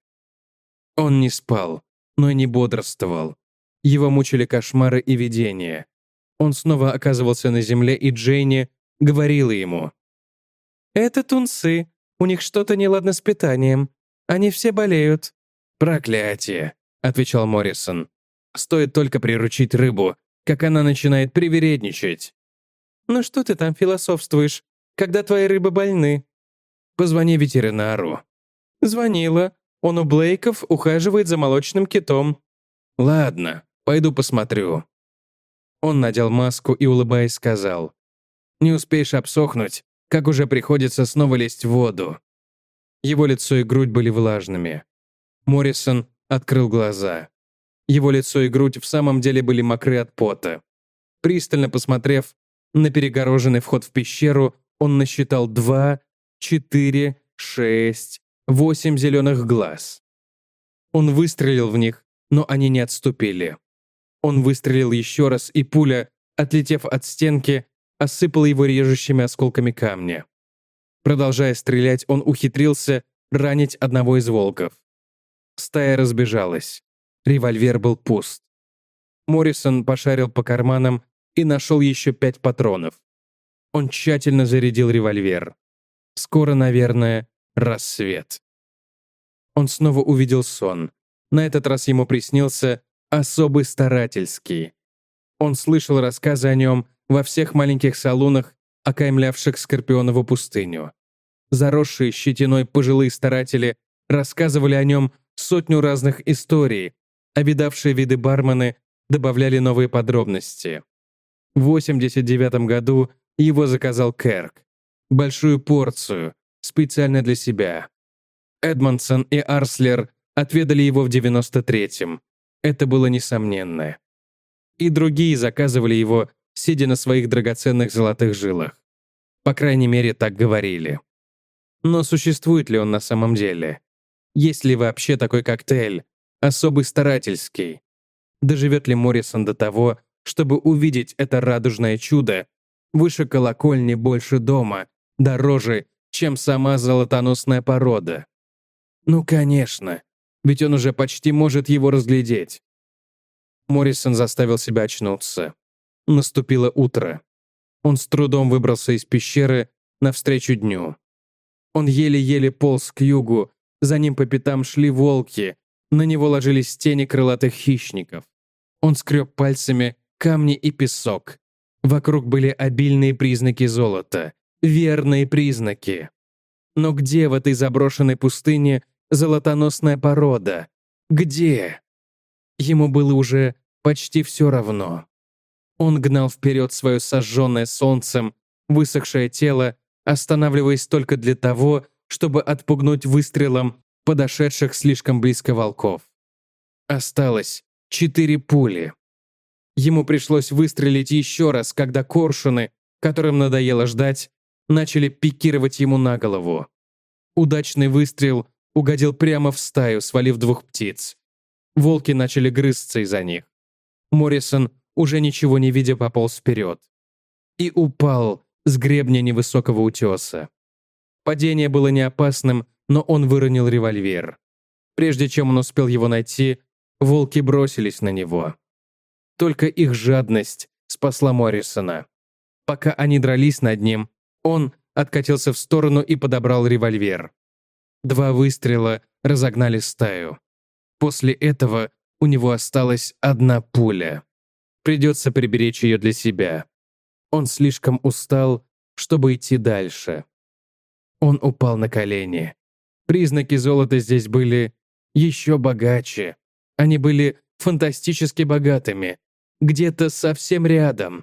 Он не спал, но и не бодрствовал. Его мучили кошмары и видения. Он снова оказывался на земле, и Джейни говорила ему: «Это тунцы, у них что-то неладно с питанием. Они все болеют». «Проклятие», — отвечал Моррисон. «Стоит только приручить рыбу, как она начинает привередничать. «Ну что ты там философствуешь, когда твои рыбы больны?» «Позвони ветеринару». «Звонила. Он у Блейков ухаживает за молочным китом». «Ладно, пойду посмотрю». Он надел маску и, улыбаясь, сказал: «Не успеешь обсохнуть, как уже приходится снова лезть в воду». Его лицо и грудь были влажными. Моррисон открыл глаза. Его лицо и грудь в самом деле были мокры от пота. Пристально посмотрев на перегороженный вход в пещеру, он насчитал два, четыре, шесть, восемь зеленых глаз. Он выстрелил в них, но они не отступили. Он выстрелил еще раз, и пуля, отлетев от стенки, осыпала его режущими осколками камня. Продолжая стрелять, он ухитрился ранить одного из волков. Стая разбежалась. Револьвер был пуст. Моррисон пошарил по карманам и нашел еще пять патронов. Он тщательно зарядил револьвер. Скоро, наверное, рассвет. Он снова увидел сон. На этот раз ему приснился особый старательский. Он слышал рассказы о нем во всех маленьких салунах, окаймлявших Скорпионову пустыню. Заросшие щетиной пожилые старатели рассказывали о нем сотню разных историй, а видавшие виды бармены добавляли новые подробности. В восемьдесят девятом году его заказал Керк. Большую порцию, специально для себя. Эдмонсон и Арслер отведали его в девяносто третьем. Это было несомненно. И другие заказывали его, сидя на своих драгоценных золотых жилах. По крайней мере, так говорили. Но существует ли он на самом деле? Есть ли вообще такой коктейль, особый старательский? Доживет ли Моррисон до того, чтобы увидеть это радужное чудо, выше колокольни, больше дома, дороже, чем сама золотоносная порода? Ну, конечно, ведь он уже почти может его разглядеть. Моррисон заставил себя очнуться. Наступило утро. Он с трудом выбрался из пещеры навстречу дню. Он еле-еле полз к югу, за ним по пятам шли волки, на него ложились тени крылатых хищников. Он скреб пальцами камни и песок. Вокруг были обильные признаки золота, верные признаки. Но где в этой заброшенной пустыне золотоносная порода? Где? Ему было уже почти все равно. Он гнал вперед свое сожженное солнцем, высохшее тело, останавливаясь только для того, чтобы отпугнуть выстрелом подошедших слишком близко волков. Осталось четыре пули. Ему пришлось выстрелить еще раз, когда коршуны, которым надоело ждать, начали пикировать ему на голову. Удачный выстрел угодил прямо в стаю, свалив двух птиц. Волки начали грызться из-за них. Моррисон, уже ничего не видя, пополз вперед. И упал с гребня невысокого утеса. Падение было не опасным, но он выронил револьвер. Прежде чем он успел его найти, волки бросились на него. Только их жадность спасла Моррисона. Пока они дрались над ним, он откатился в сторону и подобрал револьвер. Два выстрела разогнали стаю. После этого у него осталась одна пуля. Придется приберечь ее для себя. Он слишком устал, чтобы идти дальше. Он упал на колени. Признаки золота здесь были еще богаче. Они были фантастически богатыми. Где-то совсем рядом.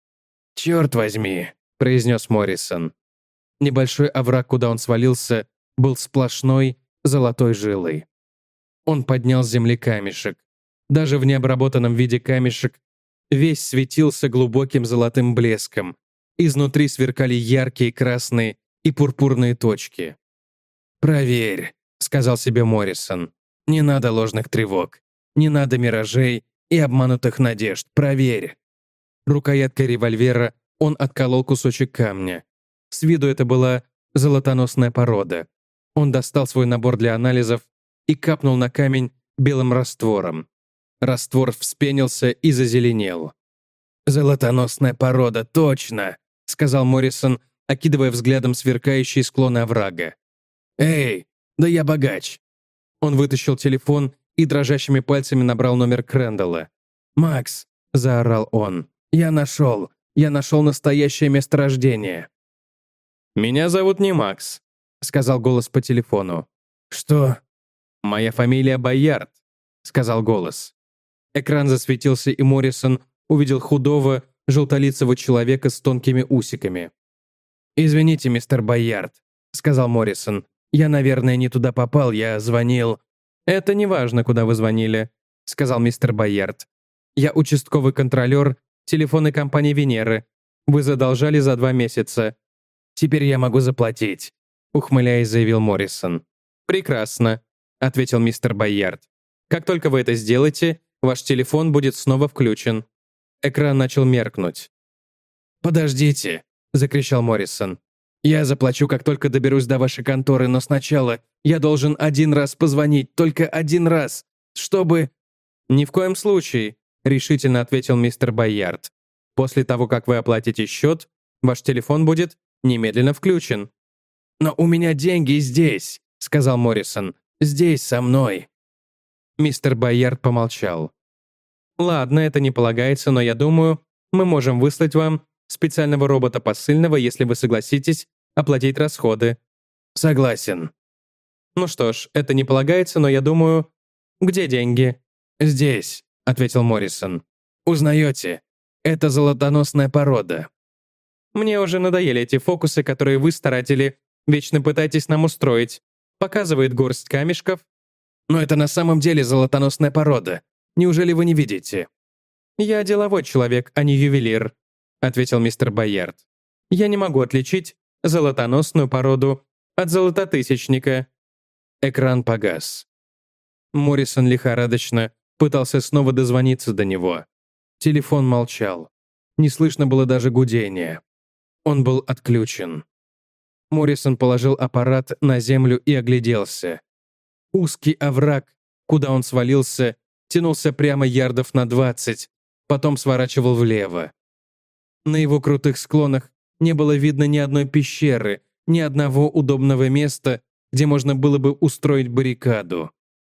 «Черт возьми», — произнес Моррисон. Небольшой овраг, куда он свалился, был сплошной золотой жилой. Он поднял с земли камешек. Даже в необработанном виде камешек весь светился глубоким золотым блеском. Изнутри сверкали яркие красные и пурпурные точки. «Проверь», — сказал себе Моррисон. «Не надо ложных тревог. Не надо миражей и обманутых надежд. Проверь». Рукояткой револьвера он отколол кусочек камня. С виду это была золотоносная порода. Он достал свой набор для анализов и капнул на камень белым раствором. Раствор вспенился и зазеленел. «Золотоносная порода, точно!» — сказал Моррисон, окидывая взглядом сверкающие склоны оврага. «Эй, да я богач!» Он вытащил телефон и дрожащими пальцами набрал номер Крэндалла. «Макс, — заорал он. «Я нашел! Я нашел настоящее месторождение!» «Меня зовут не Макс», — сказал голос по телефону. «Что?» «Моя фамилия Боярд», — сказал голос. Экран засветился, и Моррисон увидел худого, желтолицего человека с тонкими усиками. «Извините, мистер Боярд», — сказал Моррисон. «Я, наверное, не туда попал, я звонил...» «Это не важно, куда вы звонили», — сказал мистер Боярд. «Я участковый контролер телефонной компании «Венеры». Вы задолжали за два месяца. Теперь я могу заплатить», — ухмыляясь, заявил Моррисон. «Прекрасно», — ответил мистер Боярд. «Как только вы это сделаете, ваш телефон будет снова включен». Экран начал меркнуть. «Подождите», — закричал Моррисон. «Я заплачу, как только доберусь до вашей конторы, но сначала я должен один раз позвонить, только один раз, чтобы...» «Ни в коем случае», — решительно ответил мистер Боярд. «После того, как вы оплатите счет, ваш телефон будет немедленно включен». «Но у меня деньги здесь», — сказал Моррисон. «Здесь, со мной». Мистер Боярд помолчал. «Ладно, это не полагается, но я думаю, мы можем выслать вам специального робота посыльного, если вы согласитесь оплатить расходы». «Согласен». «Ну что ж, это не полагается, но я думаю... Где деньги?» «Здесь», — ответил Моррисон. «Узнаете? Это золотоносная порода». «Мне уже надоели эти фокусы, которые вы, старатели, вечно пытаетесь нам устроить. Показывает горсть камешков». «Но это на самом деле золотоносная порода. Неужели вы не видите?» «Я деловой человек, а не ювелир», — ответил мистер Боярд. «Я не могу отличить золотоносную породу от золототысячника». Экран погас. Моррисон лихорадочно пытался снова дозвониться до него. Телефон молчал. Не слышно было даже гудения. Он был отключен. Моррисон положил аппарат на землю и огляделся. Узкий овраг, куда он свалился, тянулся прямо ярдов на двадцать, потом сворачивал влево. На его крутых склонах не было видно ни одной пещеры, ни одного удобного места, где можно было бы устроить баррикаду.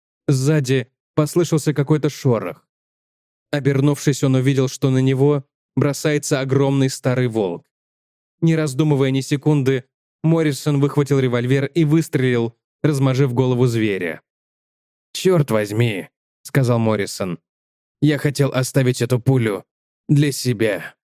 Сзади послышался какой-то шорох. Обернувшись, он увидел, что на него бросается огромный старый волк. Не раздумывая ни секунды, Моррисон выхватил револьвер и выстрелил, размажив голову зверя. «Черт возьми», — сказал Моррисон. «Я хотел оставить эту пулю для себя».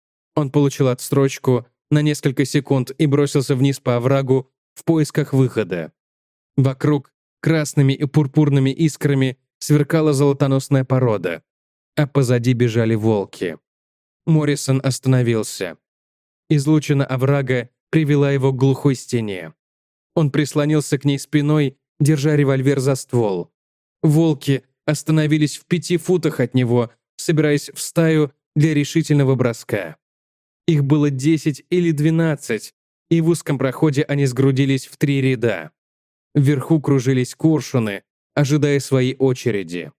Он получил отстрочку на несколько секунд и бросился вниз по оврагу в поисках выхода. Вокруг красными и пурпурными искрами сверкала золотоносная порода, а позади бежали волки. Моррисон остановился. Излучина оврага привела его к глухой стене. Он прислонился к ней спиной, держа револьвер за ствол. Волки остановились в пяти футах от него, собираясь в стаю для решительного броска. Их было десять или двенадцать, и в узком проходе они сгрудились в три ряда. Вверху кружились коршуны, ожидая своей очереди.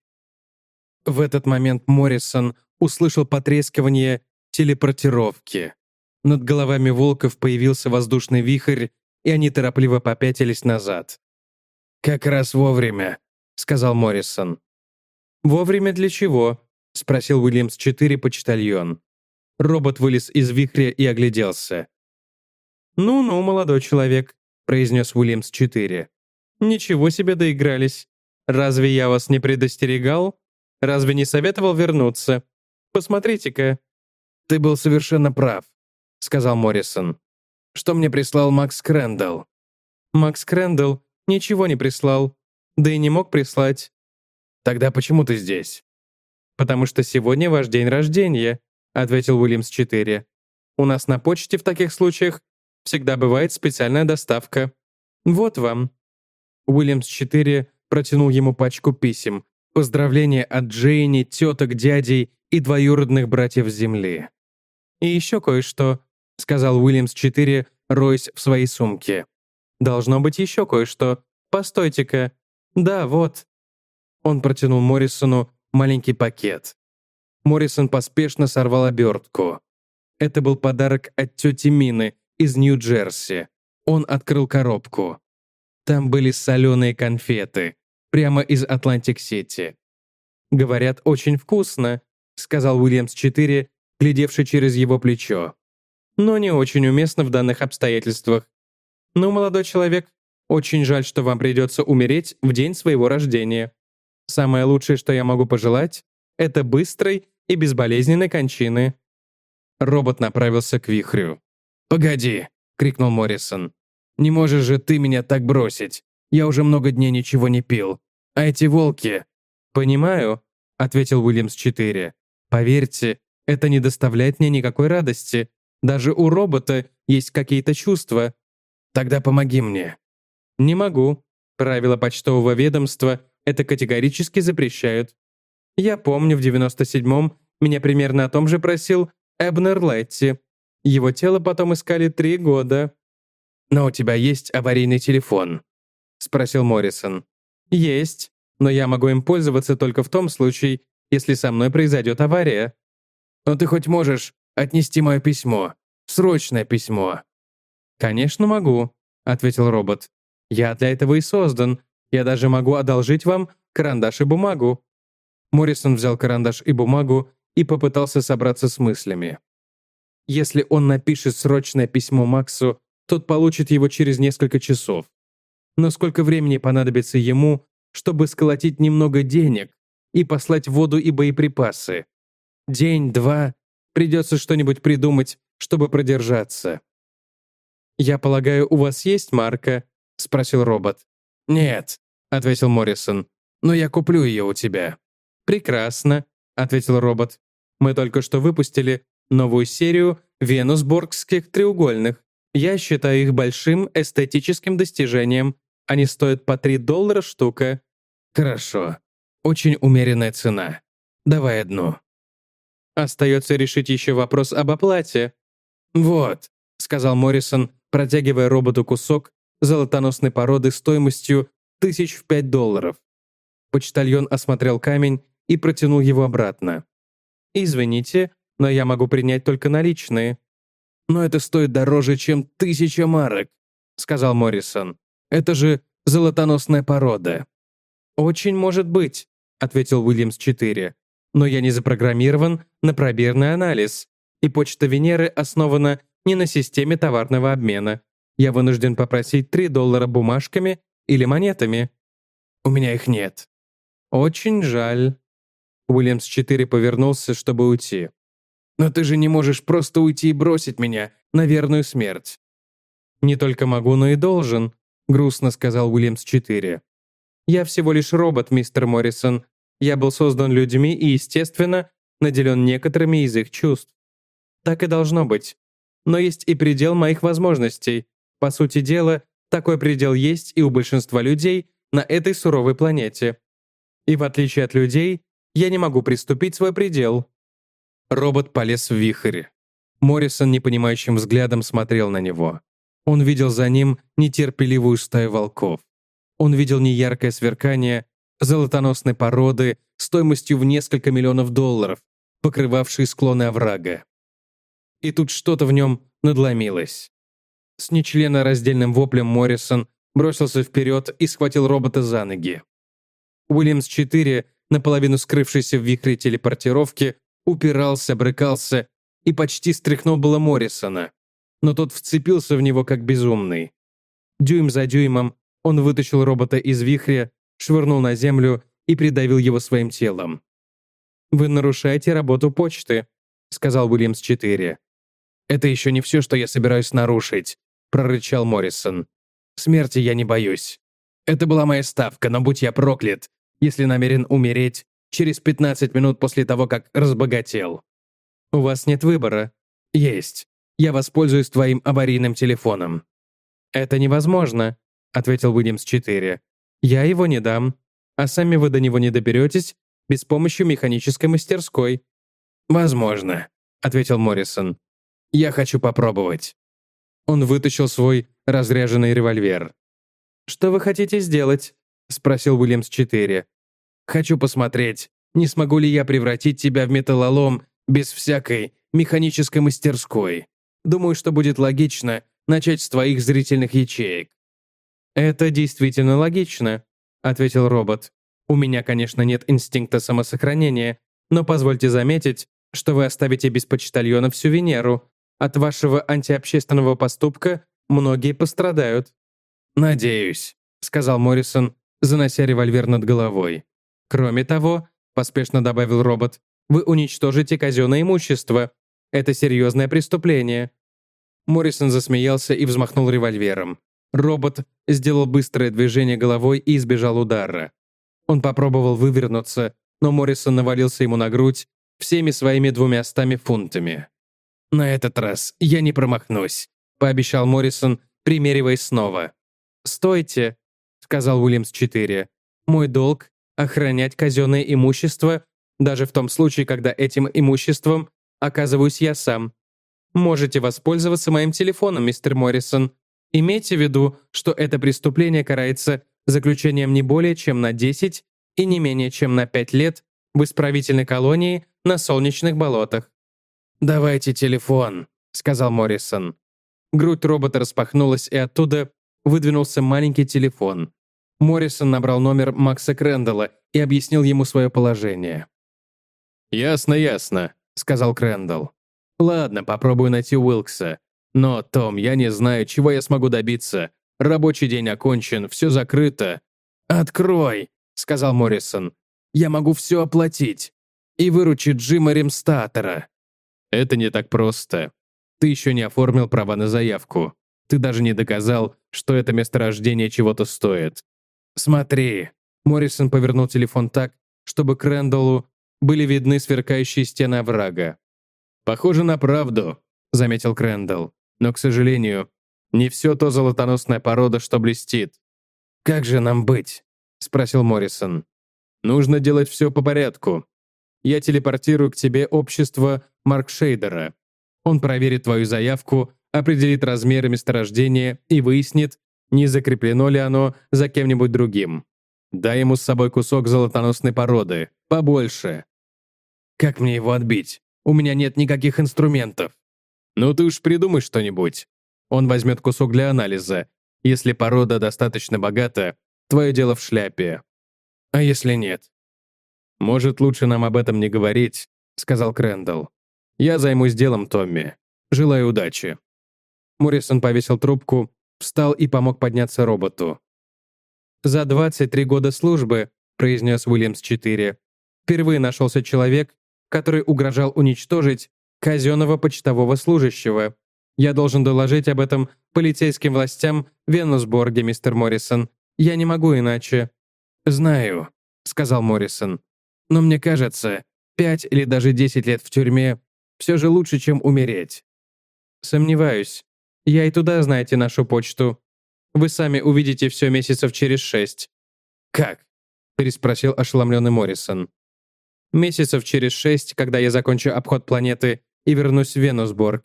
В этот момент Моррисон услышал потрескивание телепортировки. Над головами волков появился воздушный вихрь, и они торопливо попятились назад. «Как раз вовремя», — сказал Моррисон. «Вовремя для чего?» — спросил Уильямс-четыре почтальон. Робот вылез из вихря и огляделся. «Ну-ну, молодой человек», — произнес Уильямс-четыре. «Ничего себе доигрались. Разве я вас не предостерегал? Разве не советовал вернуться? Посмотрите-ка». «Ты был совершенно прав», — сказал Моррисон. «Что мне прислал Макс Крэндалл?» «Макс Крэндалл ничего не прислал, да и не мог прислать». «Тогда почему ты здесь?» «Потому что сегодня ваш день рождения», — ответил Уильямс-четыре. «У нас на почте в таких случаях всегда бывает специальная доставка. Вот вам». Уильямс-четыре протянул ему пачку писем, поздравления от Джейни, теток, дядей и двоюродных братьев с земли. «И еще кое-что», — сказал Уильямс-четыре, роясь в своей сумке. «Должно быть еще кое-что. Постойте-ка. Да, вот». Он протянул Моррисону маленький пакет. Моррисон поспешно сорвал обертку. Это был подарок от тети Мины из Нью-Джерси. Он открыл коробку. Там были соленые конфеты, прямо из Атлантик-Сити. «Говорят, очень вкусно», — сказал Уильямс-четыре, глядевший через его плечо. «Но не очень уместно в данных обстоятельствах. Ну, молодой человек, очень жаль, что вам придется умереть в день своего рождения. Самое лучшее, что я могу пожелать, это быстрой и безболезненной кончины». Робот направился к вихрю. «Погоди!» — крикнул Моррисон. «Не можешь же ты меня так бросить. Я уже много дней ничего не пил. А эти волки...» «Понимаю», — ответил Уильямс-четыре. «Поверьте, это не доставляет мне никакой радости. Даже у робота есть какие-то чувства». «Тогда помоги мне». «Не могу. Правила почтового ведомства это категорически запрещают. Я помню, в девяносто седьмом меня примерно о том же просил Эбнер Летти. Его тело потом искали три года». «Но у тебя есть аварийный телефон?» — спросил Моррисон. «Есть, но я могу им пользоваться только в том случае, если со мной произойдет авария». «Но ты хоть можешь отнести мое письмо? Срочное письмо?» «Конечно могу», — ответил робот. «Я для этого и создан. Я даже могу одолжить вам карандаш и бумагу». Моррисон взял карандаш и бумагу и попытался собраться с мыслями. Если он напишет срочное письмо Максу, тот получит его через несколько часов. Но сколько времени понадобится ему, чтобы сколотить немного денег и послать воду и боеприпасы? День, два, придется что-нибудь придумать, чтобы продержаться. «Я полагаю, у вас есть марка?» — спросил робот. «Нет», — ответил Моррисон, — «но я куплю ее у тебя». «Прекрасно», — ответил робот. «Мы только что выпустили новую серию венусбургских треугольных. Я считаю их большим эстетическим достижением. Они стоят по три доллара штука». «Хорошо. Очень умеренная цена. Давай одну». «Остается решить еще вопрос об оплате». «Вот», — сказал Моррисон, протягивая роботу кусок золотоносной породы стоимостью тысяч в пять долларов. Почтальон осмотрел камень и протянул его обратно. «Извините, но я могу принять только наличные». «Но это стоит дороже, чем тысяча марок», — сказал Моррисон. «Это же золотоносная порода». «Очень может быть», — ответил Уильямс-четыре. «Но я не запрограммирован на пробирный анализ, и почта Венеры основана не на системе товарного обмена. Я вынужден попросить три доллара бумажками или монетами». «У меня их нет». «Очень жаль». Уильямс-четыре повернулся, чтобы уйти. «Но ты же не можешь просто уйти и бросить меня на верную смерть». «Не только могу, но и должен», — грустно сказал Уильямс-четыре. «Я всего лишь робот, мистер Моррисон. Я был создан людьми и, естественно, наделен некоторыми из их чувств. Так и должно быть. Но есть и предел моих возможностей. По сути дела, такой предел есть и у большинства людей на этой суровой планете. И в отличие от людей, я не могу приступить свой предел». Робот полез в вихрь. Моррисон непонимающим взглядом смотрел на него. Он видел за ним нетерпеливую стаю волков. Он видел неяркое сверкание золотоносной породы стоимостью в несколько миллионов долларов, покрывавшей склоны оврага. И тут что-то в нем надломилось. С нечленораздельным воплем Моррисон бросился вперед и схватил робота за ноги. Уильямс-четыре, наполовину скрывшийся в вихре телепортировки, упирался, брыкался и почти стряхнул было Моррисона, но тот вцепился в него как безумный. Дюйм за дюймом он вытащил робота из вихря, швырнул на землю и придавил его своим телом. «Вы нарушаете работу почты», — сказал Уильямс-четыре. «Это еще не все, что я собираюсь нарушить», — прорычал Моррисон. «Смерти я не боюсь. Это была моя ставка, но будь я проклят, если намерен умереть через пятнадцать минут после того, как разбогател». «У вас нет выбора». «Есть. Я воспользуюсь твоим аварийным телефоном». «Это невозможно», — ответил Уильямс-четыре. «Я его не дам, а сами вы до него не доберетесь без помощи механической мастерской». «Возможно», — ответил Моррисон. «Я хочу попробовать». Он вытащил свой разряженный револьвер. «Что вы хотите сделать?» — спросил Уильямс-четыре. «Хочу посмотреть, не смогу ли я превратить тебя в металлолом без всякой механической мастерской. Думаю, что будет логично начать с твоих зрительных ячеек». «Это действительно логично», — ответил робот. «У меня, конечно, нет инстинкта самосохранения, Но позвольте заметить, что вы оставите без почтальона всю Венеру. От вашего антиобщественного поступка многие пострадают». «Надеюсь», — сказал Моррисон, занося револьвер над головой. «Кроме того», — поспешно добавил робот, «вы уничтожите казенное имущество. Это серьезное преступление». Моррисон засмеялся и взмахнул револьвером. Робот сделал быстрое движение головой и избежал удара. Он попробовал вывернуться, но Моррисон навалился ему на грудь всеми своими двумястами фунтами. «На этот раз я не промахнусь», — пообещал Моррисон, примериваясь снова. «Стойте», — сказал Уильямс-четыре. «Мой долг — охранять казенное имущество, даже в том случае, когда этим имуществом оказываюсь я сам. Можете воспользоваться моим телефоном, мистер Моррисон. Имейте в виду, что это преступление карается заключением не более чем на десять и не менее чем на пять лет в исправительной колонии на Солнечных болотах». «Давайте телефон», — сказал Моррисон. Грудь робота распахнулась, и оттуда выдвинулся маленький телефон. Моррисон набрал номер Макса Крэндалла и объяснил ему свое положение. «Ясно, ясно», — сказал Крэндалл. «Ладно, попробую найти Уилкса. Но, Том, я не знаю, чего я смогу добиться. Рабочий день окончен, все закрыто». «Открой», — сказал Моррисон. «Я могу все оплатить. И выручить Джима Римстатера». «Это не так просто. Ты еще не оформил права на заявку. Ты даже не доказал, что это месторождение чего-то стоит». «Смотри». Моррисон повернул телефон так, чтобы Крэндаллу были видны сверкающие стены оврага. «Похоже на правду», — заметил Крэндалл. «Но, к сожалению, не все то золотоносная порода, что блестит». «Как же нам быть?» — спросил Моррисон. «Нужно делать все по порядку. Я телепортирую к тебе общество Маркшейдера. Он проверит твою заявку, определит размеры месторождения и выяснит, не закреплено ли оно за кем-нибудь другим. Дай ему с собой кусок золотоносной породы, побольше». «Как мне его отбить? У меня нет никаких инструментов». «Ну ты уж придумай что-нибудь. Он возьмет кусок для анализа. Если порода достаточно богата, твое дело в шляпе. А если нет?» «Может, лучше нам об этом не говорить», — сказал Крэндалл. «Я займусь делом, Томми. Желаю удачи». Моррисон повесил трубку, встал и помог подняться роботу. «За двадцать три года службы», — произнес Уильямс-четыре, «впервые нашелся человек, который угрожал уничтожить казенного почтового служащего. Я должен доложить об этом полицейским властям в Венусборге, мистер Моррисон. Я не могу иначе». «Знаю», — сказал Моррисон. «Но мне кажется, пять или даже десять лет в тюрьме все же лучше, чем умереть». «Сомневаюсь. Я и туда, знаете, нашу почту. Вы сами увидите все месяцев через шесть». «Как?» — переспросил ошеломленный Моррисон. «Месяцев через шесть, когда я закончу обход планеты и вернусь в Венусборг.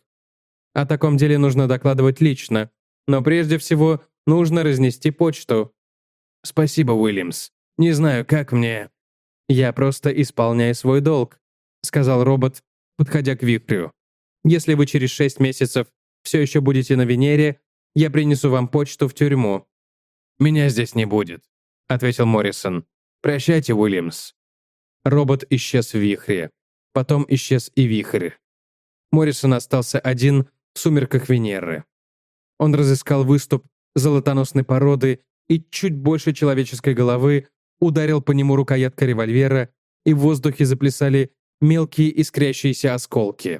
О таком деле нужно докладывать лично, но прежде всего нужно разнести почту». «Спасибо, Уильямс. Не знаю, как мне...» «Я просто исполняю свой долг», — сказал робот, подходя к вихрю. «Если вы через шесть месяцев все еще будете на Венере, я принесу вам почту в тюрьму». «Меня здесь не будет», — ответил Моррисон. «Прощайте, Уильямс». Робот исчез в вихре. Потом исчез и вихрь. Моррисон остался один в сумерках Венеры. Он разыскал выступ золотоносной породы и чуть больше человеческой головы ударил по нему рукояткой револьвера, и в воздухе заплясали мелкие искрящиеся осколки.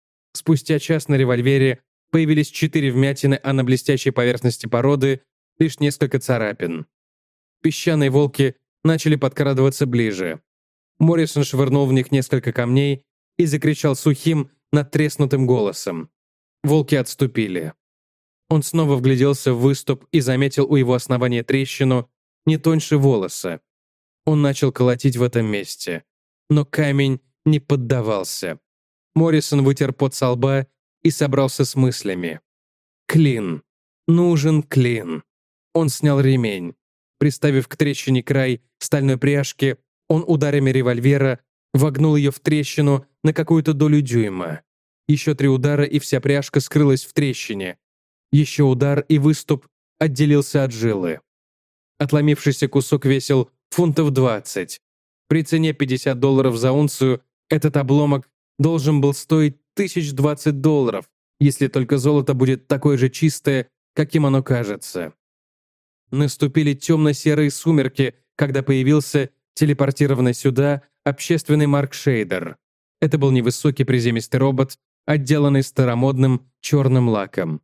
Спустя час на револьвере появились четыре вмятины, а на блестящей поверхности породы лишь несколько царапин. Песчаные волки начали подкрадываться ближе. Моррисон швырнул в них несколько камней и закричал сухим, надтреснутым голосом. Волки отступили. Он снова вгляделся в выступ и заметил у его основания трещину не тоньше волоса. Он начал колотить в этом месте. Но камень не поддавался. Моррисон вытер пот со лба и собрался с мыслями. Клин. Нужен клин. Он снял ремень. Приставив к трещине край стальной пряжки, он ударами револьвера вогнул ее в трещину на какую-то долю дюйма. Еще три удара, и вся пряжка скрылась в трещине. Еще удар, и выступ отделился от жилы. Отломившийся кусок весил фунтов двадцать. При цене пятьдесят долларов за унцию Этот обломок должен был стоить тысяч двадцать долларов, если только золото будет такое же чистое, каким оно кажется. Наступили темно-серые сумерки, когда появился телепортированный сюда общественный маркшейдер. Это был невысокий приземистый робот, отделанный старомодным черным лаком.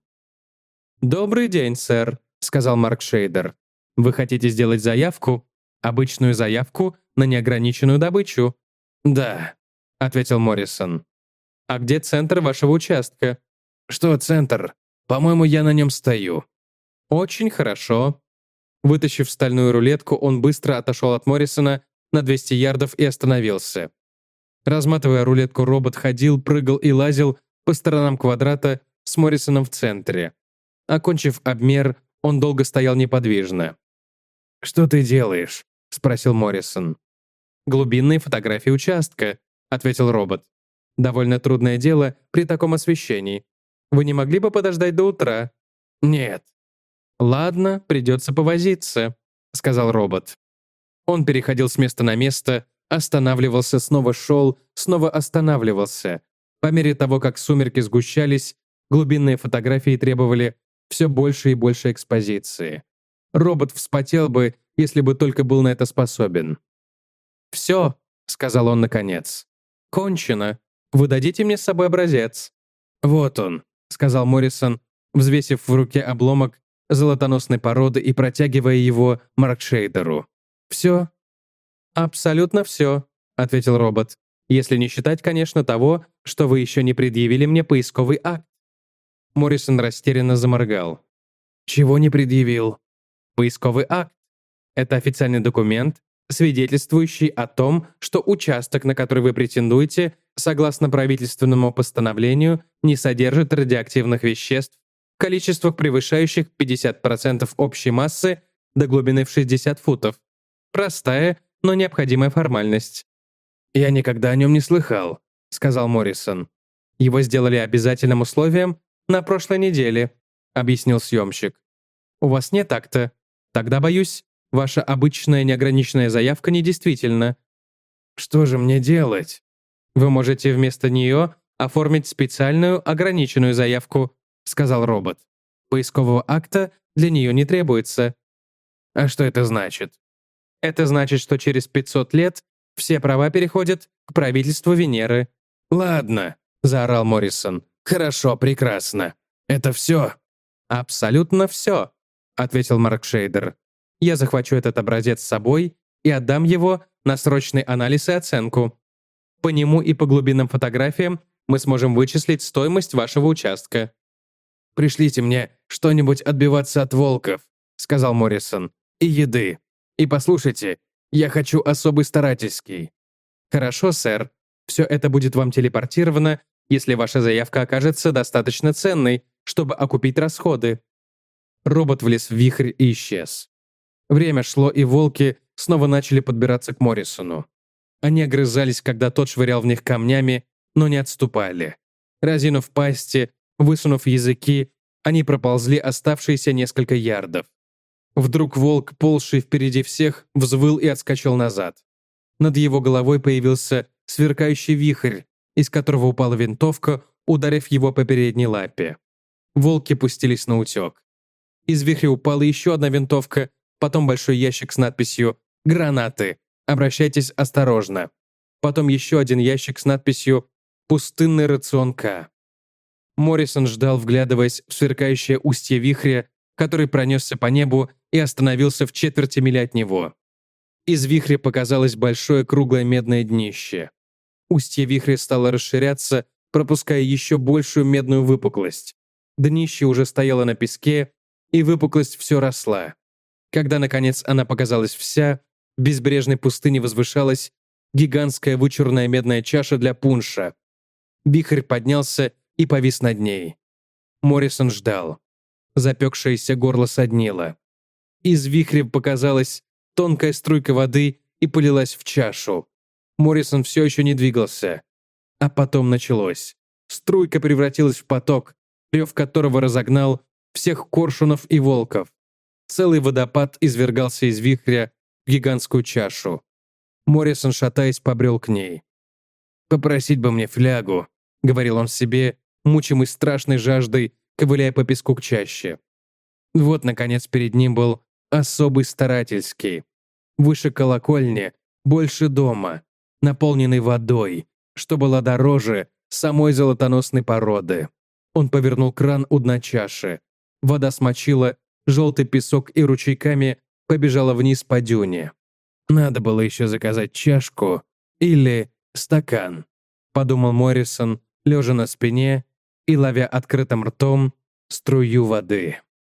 «Добрый день, сэр», — сказал маркшейдер. «Вы хотите сделать заявку? Обычную заявку на неограниченную добычу?» «Да», — ответил Моррисон. «А где центр вашего участка?» «Что центр? По-моему, я на нем стою». «Очень хорошо». Вытащив стальную рулетку, он быстро отошел от Моррисона на двести ярдов и остановился. Разматывая рулетку, робот ходил, прыгал и лазил по сторонам квадрата с Моррисоном в центре. Окончив обмер, он долго стоял неподвижно. «Что ты делаешь?» — спросил Моррисон. «Глубинные фотографии участка», — ответил робот. «Довольно трудное дело при таком освещении. Вы не могли бы подождать до утра?» «Нет». «Ладно, придется повозиться», — сказал робот. Он переходил с места на место, останавливался, снова шел, снова останавливался. По мере того, как сумерки сгущались, глубинные фотографии требовали все больше и больше экспозиции. Робот вспотел бы, если бы только был на это способен. «Все», — сказал он наконец. «Кончено. Вы дадите мне с собой образец?» «Вот он», — сказал Моррисон, взвесив в руке обломок золотоносной породы и протягивая его маркшейдеру. «Все?» «Абсолютно все», — ответил робот. «Если не считать, конечно, того, что вы еще не предъявили мне поисковый акт». Моррисон растерянно заморгал. «Чего не предъявил?» «Поисковый акт. Это официальный документ, свидетельствующий о том, что участок, на который вы претендуете, согласно правительственному постановлению, не содержит радиоактивных веществ в количествах, превышающих пятьдесят процентов общей массы до глубины в шестьдесят футов. Простая, но необходимая формальность». «Я никогда о нем не слыхал», — сказал Моррисон. «Его сделали обязательным условием на прошлой неделе», — объяснил съемщик. «У вас нет акта? Тогда, боюсь, ваша обычная неограниченная заявка недействительна». «Что же мне делать?» «Вы можете вместо нее оформить специальную ограниченную заявку», — сказал робот. «Поискового акта для нее не требуется». «А что это значит?» «Это значит, что через пятьсот лет все права переходят к правительству Венеры». «Ладно», — заорал Моррисон. «Хорошо, прекрасно. Это все?» «Абсолютно все», — ответил маркшейдер. «Я захвачу этот образец с собой и отдам его на срочный анализ и оценку. По нему и по глубинным фотографиям мы сможем вычислить стоимость вашего участка». «Пришлите мне что-нибудь отбиваться от волков», — сказал Моррисон. «И еды. И послушайте, я хочу особый старательский». «Хорошо, сэр. Все это будет вам телепортировано, если ваша заявка окажется достаточно ценной, чтобы окупить расходы». Робот влез в вихрь и исчез. Время шло, и волки снова начали подбираться к Моррисону. Они огрызались, когда тот швырял в них камнями, но не отступали. Разинув пасти, высунув языки, они проползли оставшиеся несколько ярдов. Вдруг волк, ползший впереди всех, взвыл и отскочил назад. Над его головой появился сверкающий вихрь, из которого упала винтовка, ударив его по передней лапе. Волки пустились на утек. Из вихря упала еще одна винтовка, потом большой ящик с надписью «Гранаты. Обращайтесь осторожно». Потом еще один ящик с надписью «Пустынный рацион К». Моррисон ждал, вглядываясь в сверкающее устье вихря, который пронесся по небу и остановился в четверти мили от него. Из вихря показалось большое круглое медное днище. Устье вихря стало расширяться, пропуская еще большую медную выпуклость. Днище уже стояло на песке, и выпуклость все росла. Когда, наконец, она показалась вся, в безбрежной пустыне возвышалась гигантская вычурная медная чаша для пунша. Вихрь поднялся и повис над ней. Моррисон ждал. Запекшееся горло соднило. Из вихря показалась тонкая струйка воды и полилась в чашу. Моррисон все еще не двигался. А потом началось. Струйка превратилась в поток, рев которого разогнал всех коршунов и волков. Целый водопад извергался из вихря в гигантскую чашу. Моррисон, шатаясь, побрел к ней. «Попросить бы мне флягу», — говорил он себе, мучимый страшной жаждой, ковыляя по песку к чаще. Вот, наконец, перед ним был особый старательский. Выше колокольни, больше дома, наполненный водой, что было дороже самой золотоносной породы. Он повернул кран у дна чаши. Вода смочила желтый песок и ручейками побежала вниз по дюне. «Надо было еще заказать чашку или стакан», подумал Моррисон, лежа на спине и ловя открытым ртом струю воды.